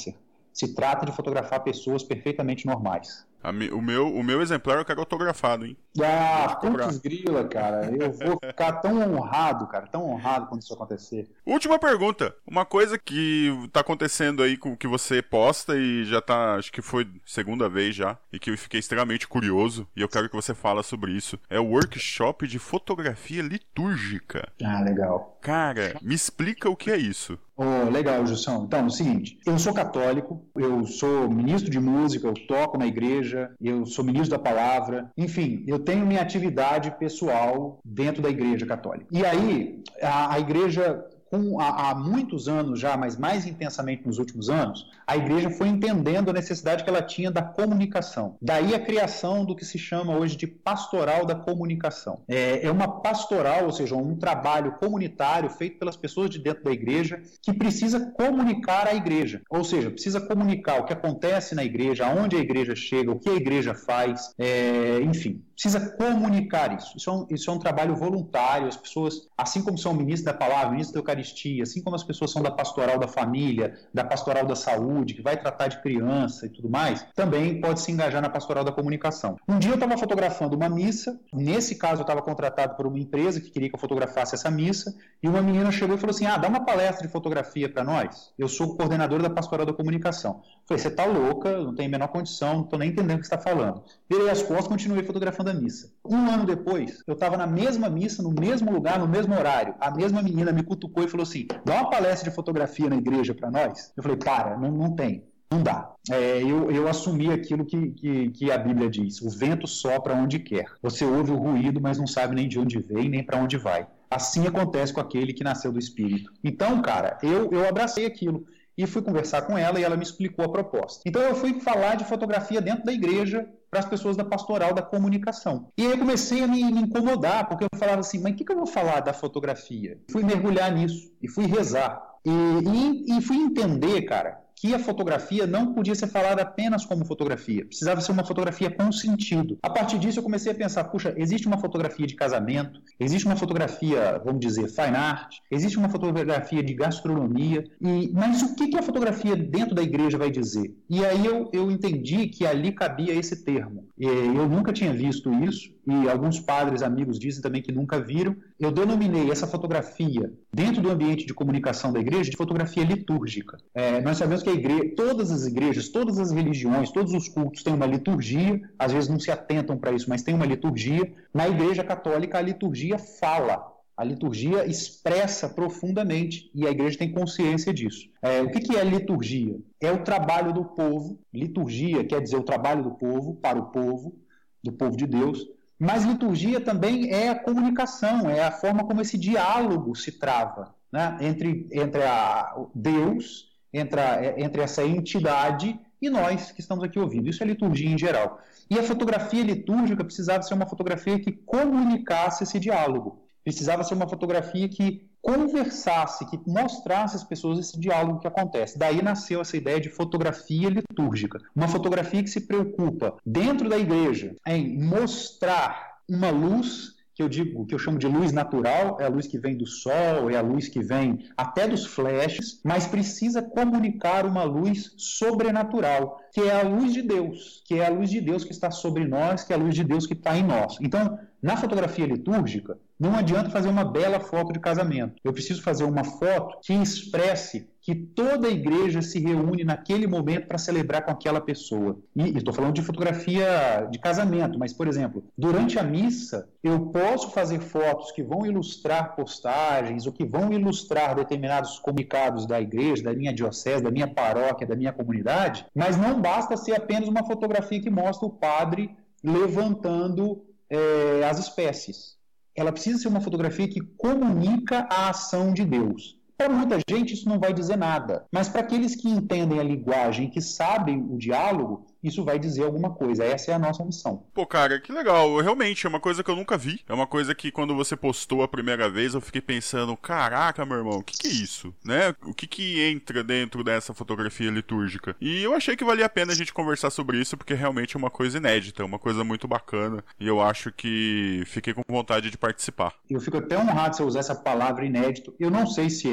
Se trata de fotografar pessoas perfeitamente normais. Mi, o, meu, o meu exemplar eu quero autografado, hein? Ah, putz grila, cara. Eu vou ficar tão honrado, cara. Tão honrado quando isso acontecer. Última pergunta. Uma coisa que tá acontecendo aí com o que você posta e já tá, acho que foi segunda vez já, e que eu fiquei extremamente curioso, e eu quero que você fale sobre isso, é o workshop de fotografia litúrgica. Ah, legal. Cara, me explica o que é isso. Oh, legal, Jussão. Então, é o seguinte, eu sou católico, eu sou ministro de música, eu toco na igreja, eu sou ministro da palavra, enfim, eu tenho minha atividade pessoal dentro da igreja católica. E aí, a, a igreja... Com, há, há muitos anos já, mas mais intensamente nos últimos anos, a igreja foi entendendo a necessidade que ela tinha da comunicação. Daí a criação do que se chama hoje de pastoral da comunicação. É, é uma pastoral, ou seja, um trabalho comunitário feito pelas pessoas de dentro da igreja que precisa comunicar à igreja. Ou seja, precisa comunicar o que acontece na igreja, aonde a igreja chega, o que a igreja faz, é, enfim, precisa comunicar isso. Isso é, um, isso é um trabalho voluntário, as pessoas, assim como são ministros da palavra, ministros da Eucaristia, assim como as pessoas são da pastoral da família, da pastoral da saúde, que vai tratar de criança e tudo mais, também pode se engajar na pastoral da comunicação. Um dia eu estava fotografando uma missa, nesse caso eu estava contratado por uma empresa que queria que eu fotografasse essa missa, e uma menina chegou e falou assim, ah, dá uma palestra de fotografia para nós. Eu sou o coordenador da pastoral da comunicação. Eu falei, você tá louca, não tem a menor condição, não estou nem entendendo o que você está falando. Virei as costas e continuei fotografando a missa. Um ano depois, eu estava na mesma missa, no mesmo lugar, no mesmo horário. A mesma menina me cutucou e falou assim, dá uma palestra de fotografia na igreja para nós? Eu falei, para, não, não tem, não dá. É, eu, eu assumi aquilo que, que, que a Bíblia diz, o vento sopra onde quer. Você ouve o ruído, mas não sabe nem de onde vem, nem para onde vai. Assim acontece com aquele que nasceu do Espírito. Então, cara, eu, eu abracei aquilo. E fui conversar com ela e ela me explicou a proposta. Então eu fui falar de fotografia dentro da igreja para as pessoas da pastoral da comunicação. E aí eu comecei a me, me incomodar, porque eu falava assim, mas o que, que eu vou falar da fotografia? Fui mergulhar nisso e fui rezar. E, e, e fui entender, cara, que a fotografia não podia ser falada apenas como fotografia. Precisava ser uma fotografia com sentido. A partir disso eu comecei a pensar, puxa, existe uma fotografia de casamento, existe uma fotografia, vamos dizer, fine art, existe uma fotografia de gastronomia, e, mas o que, que a fotografia dentro da igreja vai dizer? E aí eu, eu entendi que ali cabia esse termo. Eu nunca tinha visto isso, e alguns padres amigos dizem também que nunca viram. Eu denominei essa fotografia dentro do ambiente de comunicação da igreja de fotografia litúrgica. É, nós sabemos que a igreja, todas as igrejas, todas as religiões, todos os cultos têm uma liturgia, às vezes não se atentam para isso, mas tem uma liturgia. Na igreja católica a liturgia fala, a liturgia expressa profundamente e a igreja tem consciência disso. É, o que, que é liturgia? É o trabalho do povo, liturgia quer dizer o trabalho do povo, para o povo, do povo de Deus, mas liturgia também é a comunicação, é a forma como esse diálogo se trava, né? entre, entre a Deus, entre, a, entre essa entidade e nós que estamos aqui ouvindo. Isso é liturgia em geral. E a fotografia litúrgica precisava ser uma fotografia que comunicasse esse diálogo. Precisava ser uma fotografia que conversasse, que mostrasse às pessoas esse diálogo que acontece. Daí nasceu essa ideia de fotografia litúrgica. Uma fotografia que se preocupa, dentro da igreja, em mostrar uma luz, que eu digo, que eu chamo de luz natural, é a luz que vem do sol, é a luz que vem até dos flashes, mas precisa comunicar uma luz sobrenatural, que é a luz de Deus, que é a luz de Deus que está sobre nós, que é a luz de Deus que está em nós. Então, na fotografia litúrgica, não adianta fazer uma bela foto de casamento. Eu preciso fazer uma foto que expresse que toda a igreja se reúne naquele momento para celebrar com aquela pessoa. E estou falando de fotografia de casamento, mas, por exemplo, durante a missa, eu posso fazer fotos que vão ilustrar postagens ou que vão ilustrar determinados comunicados da igreja, da minha diocese, da minha paróquia, da minha comunidade, mas não basta ser apenas uma fotografia que mostra o padre levantando é, as espécies. Ela precisa ser uma fotografia que comunica a ação de Deus. Para muita gente isso não vai dizer nada, mas para aqueles que entendem a linguagem, que sabem o diálogo, isso vai dizer alguma coisa. Essa é a nossa missão. Pô, cara, que legal. Realmente, é uma coisa que eu nunca vi. É uma coisa que quando você postou a primeira vez, eu fiquei pensando, caraca, meu irmão, o que que é isso? Né? O que que entra dentro dessa fotografia litúrgica? E eu achei que valia a pena a gente conversar sobre isso, porque realmente é uma coisa inédita, uma coisa muito bacana, e eu acho que fiquei com vontade de participar. Eu fico até honrado se eu usar essa palavra inédito. Eu não sei se é.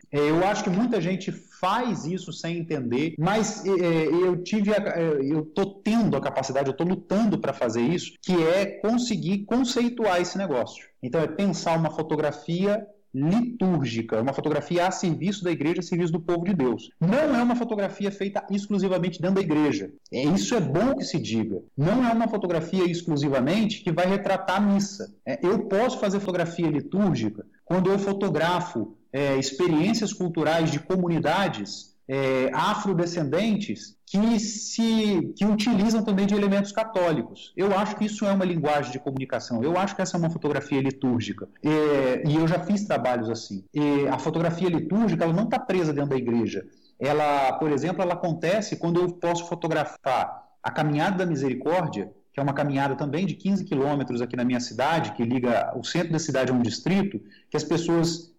Eu acho que muita gente faz isso sem entender, mas é, eu tive, a, eu estou tendo a capacidade, eu estou lutando para fazer isso, que é conseguir conceituar esse negócio. Então é pensar uma fotografia litúrgica, uma fotografia a serviço da igreja, a serviço do povo de Deus. Não é uma fotografia feita exclusivamente dentro da igreja. É, isso é bom que se diga. Não é uma fotografia exclusivamente que vai retratar a missa. É, eu posso fazer fotografia litúrgica quando eu fotografo É, experiências culturais de comunidades é, afrodescendentes que, se, que utilizam também de elementos católicos. Eu acho que isso é uma linguagem de comunicação. Eu acho que essa é uma fotografia litúrgica. É, e eu já fiz trabalhos assim. E a fotografia litúrgica ela não está presa dentro da igreja. Ela, por exemplo, ela acontece quando eu posso fotografar a Caminhada da Misericórdia, que é uma caminhada também de quinze quilômetros aqui na minha cidade, que liga o centro da cidade a um distrito, que as pessoas,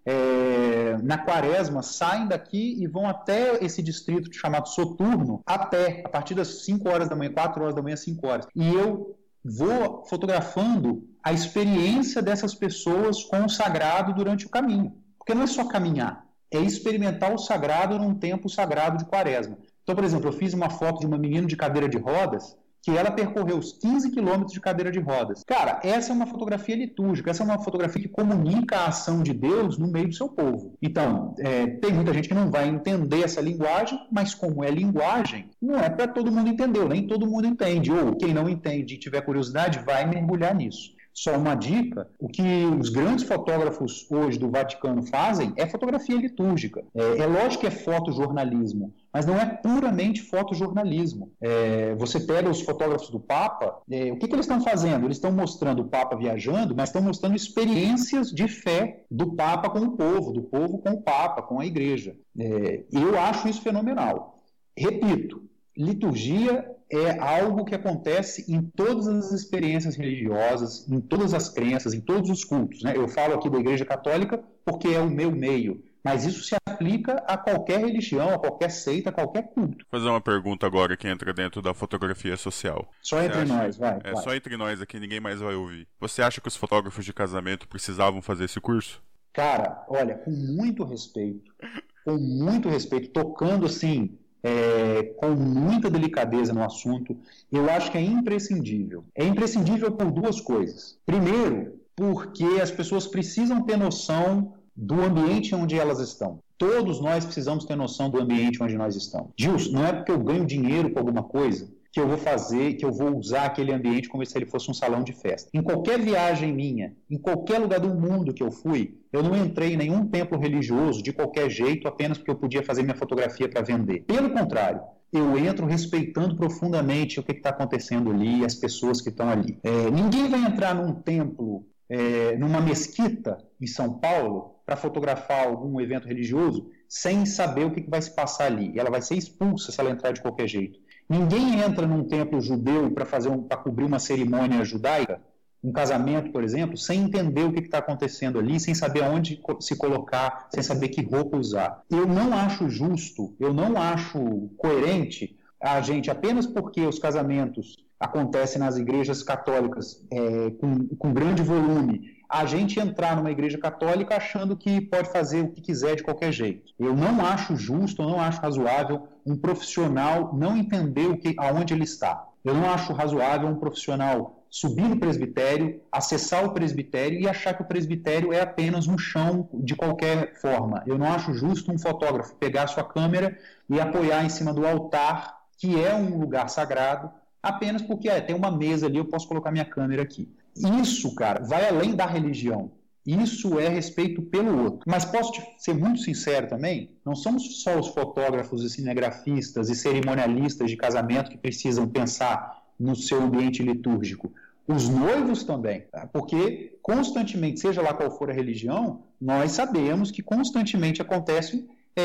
é, na quaresma, saem daqui e vão até esse distrito chamado Soturno, a pé, a partir das cinco horas da manhã, quatro horas da manhã, cinco horas. E eu vou fotografando a experiência dessas pessoas com o sagrado durante o caminho. Porque não é só caminhar, é experimentar o sagrado num tempo sagrado de quaresma. Então, por exemplo, eu fiz uma foto de uma menina de cadeira de rodas, que ela percorreu os quinze quilômetros de cadeira de rodas. Cara, essa é uma fotografia litúrgica, essa é uma fotografia que comunica a ação de Deus no meio do seu povo. Então, é, tem muita gente que não vai entender essa linguagem, mas como é linguagem, não é para todo mundo entender, nem todo mundo entende. Ou quem não entende e tiver curiosidade, vai mergulhar nisso. Só uma dica, o que os grandes fotógrafos hoje do Vaticano fazem é fotografia litúrgica. É, é lógico que é fotojornalismo, mas não é puramente fotojornalismo. É, você pega os fotógrafos do Papa, é, o que, que eles estão fazendo? Eles estão mostrando o Papa viajando, mas estão mostrando experiências de fé do Papa com o povo, do povo com o Papa, com a igreja. É, eu acho isso fenomenal. Repito, liturgia é algo que acontece em todas as experiências religiosas, em todas as crenças, em todos os cultos, né? Eu falo aqui da Igreja Católica porque é o meu meio, mas isso se aplica a qualquer religião, a qualquer seita, a qualquer culto. Vou fazer uma pergunta agora que entra dentro da fotografia social. Só Você entre acha... nós, vai. É vai. só entre nós aqui, ninguém mais vai ouvir. Você acha que os fotógrafos de casamento precisavam fazer esse curso? Cara, olha, com muito respeito, com muito respeito, tocando assim... É, com muita delicadeza no assunto, eu acho que é imprescindível. É imprescindível por duas coisas. Primeiro, porque as pessoas precisam ter noção do ambiente onde elas estão. Todos nós precisamos ter noção do ambiente onde nós estamos. Gilson, não é porque eu ganho dinheiro com alguma coisa que eu vou fazer, que eu vou usar aquele ambiente como se ele fosse um salão de festa. Em qualquer viagem minha, em qualquer lugar do mundo que eu fui, eu não entrei em nenhum templo religioso de qualquer jeito apenas porque eu podia fazer minha fotografia para vender. Pelo contrário, eu entro respeitando profundamente o que está acontecendo ali, as pessoas que estão ali. É, ninguém vai entrar num templo, é, numa mesquita em São Paulo, para fotografar algum evento religioso, sem saber o que, que vai se passar ali. E ela vai ser expulsa se ela entrar de qualquer jeito. Ninguém entra num templo judeu para fazer um, para cobrir uma cerimônia judaica, um casamento, por exemplo, sem entender o que está acontecendo ali, sem saber aonde se colocar, sem saber que roupa usar. Eu não acho justo, eu não acho coerente a gente, apenas porque os casamentos acontecem nas igrejas católicas é, com, com grande volume, a gente entrar numa igreja católica achando que pode fazer o que quiser de qualquer jeito. Eu não acho justo, eu não acho razoável um profissional não entender o que, aonde ele está. Eu não acho razoável um profissional subir no presbitério, acessar o presbitério e achar que o presbitério é apenas um chão de qualquer forma. Eu não acho justo um fotógrafo pegar a sua câmera e apoiar em cima do altar, que é um lugar sagrado, apenas porque é, tem uma mesa ali, eu posso colocar minha câmera aqui. Isso, cara, vai além da religião. Isso é respeito pelo outro. Mas posso te ser muito sincero também, não somos só os fotógrafos e cinegrafistas e cerimonialistas de casamento que precisam pensar no seu ambiente litúrgico. Os noivos também, tá? Porque constantemente, seja lá qual for a religião, nós sabemos que constantemente acontecem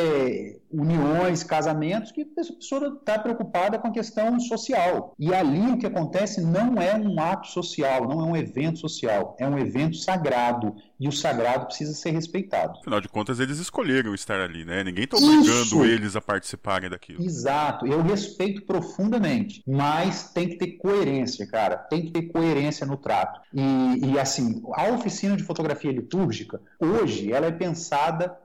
É, uniões, casamentos, que a pessoa está preocupada com a questão social. E ali o que acontece não é um ato social, não é um evento social, é um evento sagrado. E o sagrado precisa ser respeitado. Afinal de contas, eles escolheram estar ali, né? Ninguém está obrigando Isso. eles a participarem daquilo. Exato, eu respeito profundamente, mas tem que ter coerência, cara, tem que ter coerência no trato. E, e assim, a oficina de fotografia litúrgica, hoje, ela é pensada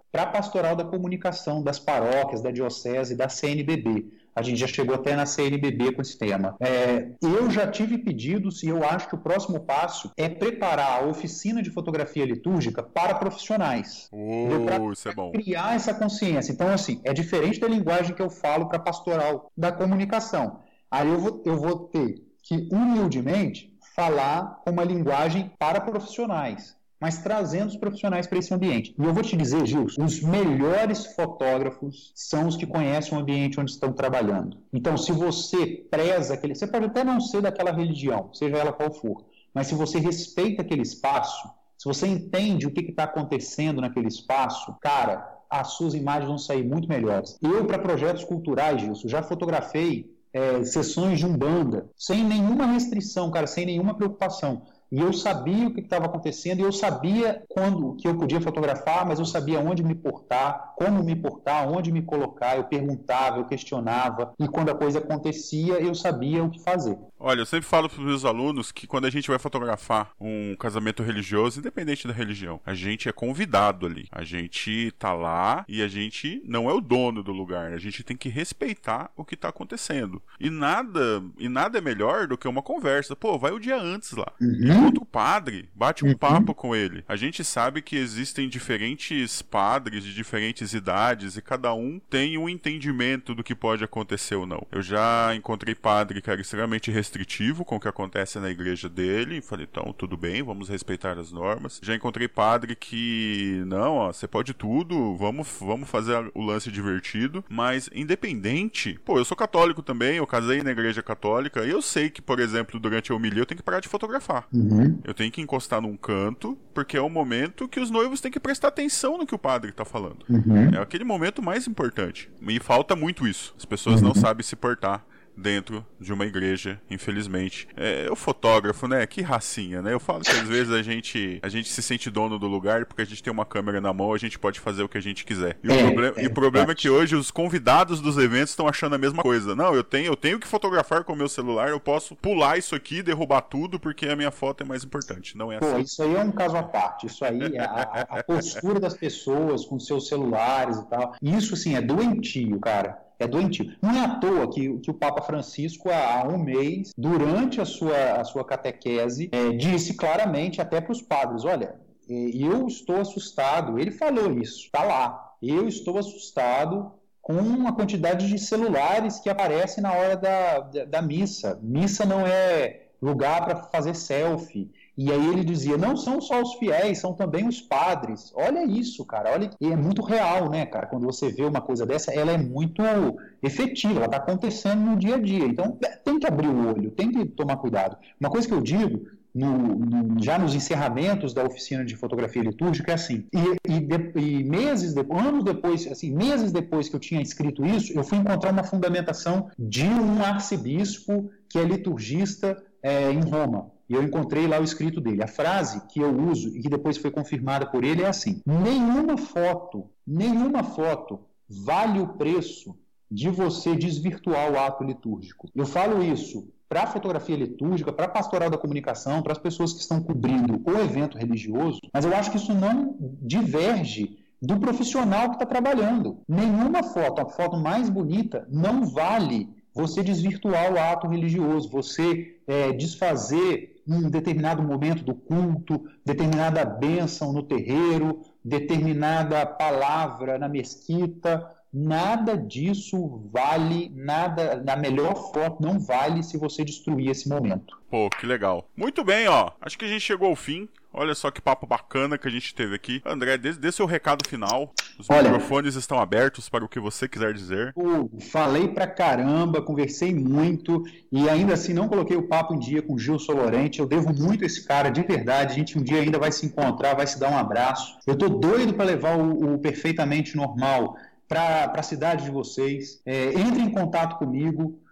para a pastoral da comunicação das paróquias, da diocese e da C N B B. A gente já chegou até na C N B B com esse tema. É, eu já tive pedidos e eu acho que o próximo passo é preparar a oficina de fotografia litúrgica para profissionais. Oh, pra, isso é bom. Criar essa consciência. Então, assim, é diferente da linguagem que eu falo para a pastoral da comunicação. Aí eu vou, eu vou ter que, humildemente, falar com uma linguagem para profissionais, mas trazendo os profissionais para esse ambiente. E eu vou te dizer, Gilson, os melhores fotógrafos são os que conhecem o ambiente onde estão trabalhando. Então, se você preza aquele... Você pode até não ser daquela religião, seja ela qual for, mas se você respeita aquele espaço, se você entende o que está acontecendo naquele espaço, cara, as suas imagens vão sair muito melhores. Eu, para projetos culturais, Gilson, já fotografei é, sessões de Umbanda, sem nenhuma restrição, cara, sem nenhuma preocupação. E eu sabia o que estava acontecendo, e eu sabia quando que eu podia fotografar, mas eu sabia onde me portar, como me portar, onde me colocar, eu perguntava, eu questionava, e quando a coisa acontecia, eu sabia o que fazer. Olha, eu sempre falo para os meus alunos que quando a gente vai fotografar um casamento religioso, independente da religião, a gente é convidado ali. A gente tá lá e a gente não é o dono do lugar. A gente tem que respeitar o que tá acontecendo. E nada, e nada é melhor do que uma conversa. Pô, vai o dia antes lá. Uhum. Encontra o padre, bate um uhum. papo com ele. A gente sabe que existem diferentes padres de diferentes idades e cada um tem um entendimento do que pode acontecer ou não. Eu já encontrei padre que era extremamente restritivo restritivo com o que acontece na igreja dele, e falei, então, tudo bem, vamos respeitar as normas. Já encontrei padre que, não, ó, você pode tudo, vamos, vamos fazer o lance divertido, mas independente, pô, eu sou católico também, eu casei na igreja católica, e eu sei que, por exemplo, durante a homilia eu tenho que parar de fotografar. Uhum. Eu tenho que encostar num canto, porque é o momento que os noivos têm que prestar atenção no que o padre tá falando. Uhum. É aquele momento mais importante. E falta muito isso. As pessoas uhum. não sabem se portar dentro de uma igreja, infelizmente. É, o fotógrafo, né? Que racinha, né? Eu falo que às vezes a gente, a gente se sente dono do lugar porque a gente tem uma câmera na mão, a gente pode fazer o que a gente quiser. E, é, o, problem- é, e o problema é que hoje os convidados dos eventos estão achando a mesma coisa. Não, eu tenho, eu tenho que fotografar com o meu celular, eu posso pular isso aqui, derrubar tudo, porque a minha foto é mais importante. Não é assim. Pô, isso aí é um caso à parte. Isso aí, a, a postura das pessoas com seus celulares e tal. Isso, assim, é doentio, cara. É doentio. Não é à toa que, que o Papa Francisco, há um mês, durante a sua, a sua catequese, é, disse claramente até para os padres, olha, eu estou assustado. Ele falou isso, está lá. Eu estou assustado com a quantidade de celulares que aparecem na hora da, da, da missa. Missa não é lugar para fazer selfie. E aí ele dizia, não são só os fiéis, são também os padres. Olha isso, cara, olha, e é muito real, né, cara? Quando você vê uma coisa dessa, ela é muito efetiva, ela está acontecendo no dia a dia. Então, tem que abrir o olho, tem que tomar cuidado. Uma coisa que eu digo, no, no, já nos encerramentos da oficina de fotografia litúrgica, é assim, e, e, de, e meses depois, anos depois, assim, meses depois que eu tinha escrito isso, eu fui encontrar uma fundamentação de um arcebispo que é liturgista é, em Roma. E eu encontrei lá o escrito dele. A frase que eu uso e que depois foi confirmada por ele é assim: nenhuma foto, nenhuma foto vale o preço de você desvirtuar o ato litúrgico. Eu falo isso para a fotografia litúrgica, para a pastoral da comunicação, para as pessoas que estão cobrindo o evento religioso, mas eu acho que isso não diverge do profissional que está trabalhando. Nenhuma foto, a foto mais bonita, não vale você desvirtuar o ato religioso, você é, desfazer um determinado momento do culto, determinada bênção no terreiro, determinada palavra na mesquita. Nada disso vale, nada, na melhor foto não vale se você destruir esse momento. Pô, que legal. Muito bem, ó. Acho que a gente chegou ao fim. Olha só que papo bacana que a gente teve aqui. André, dê, dê seu recado final. Os Olha, microfones estão abertos para o que você quiser dizer. Pô, falei pra caramba, conversei muito e ainda assim não coloquei o papo em dia com o Gilson Lorente. Eu devo muito a esse cara, de verdade. A gente um dia ainda vai se encontrar, vai se dar um abraço. Eu tô doido para levar o, o Perfeitamente Normal para a cidade de vocês. É, entre em contato comigo.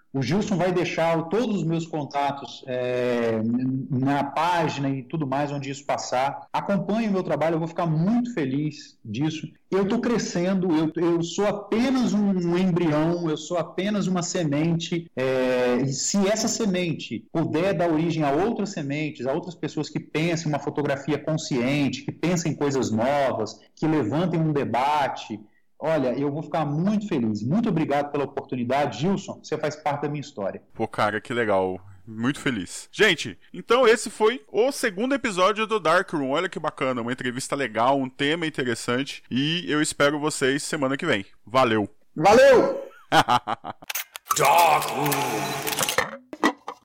O Gilson vai deixar todos os meus contatos é, na página e tudo mais, onde isso passar. Acompanhe o meu trabalho, eu vou ficar muito feliz disso. Eu estou crescendo, eu, eu sou apenas um embrião, eu sou apenas uma semente. É, e se essa semente puder dar origem a outras sementes, a outras pessoas que pensem uma fotografia consciente, que pensem em coisas novas, que levantem um debate... Olha, eu vou ficar muito feliz. Muito obrigado pela oportunidade. Gilson, você faz parte da minha história. Pô, cara, que legal. Muito feliz. Gente, então esse foi o segundo episódio do Darkroom. Olha que bacana, uma entrevista legal, um tema interessante. E eu espero vocês semana que vem. Valeu! Valeu! Darkroom.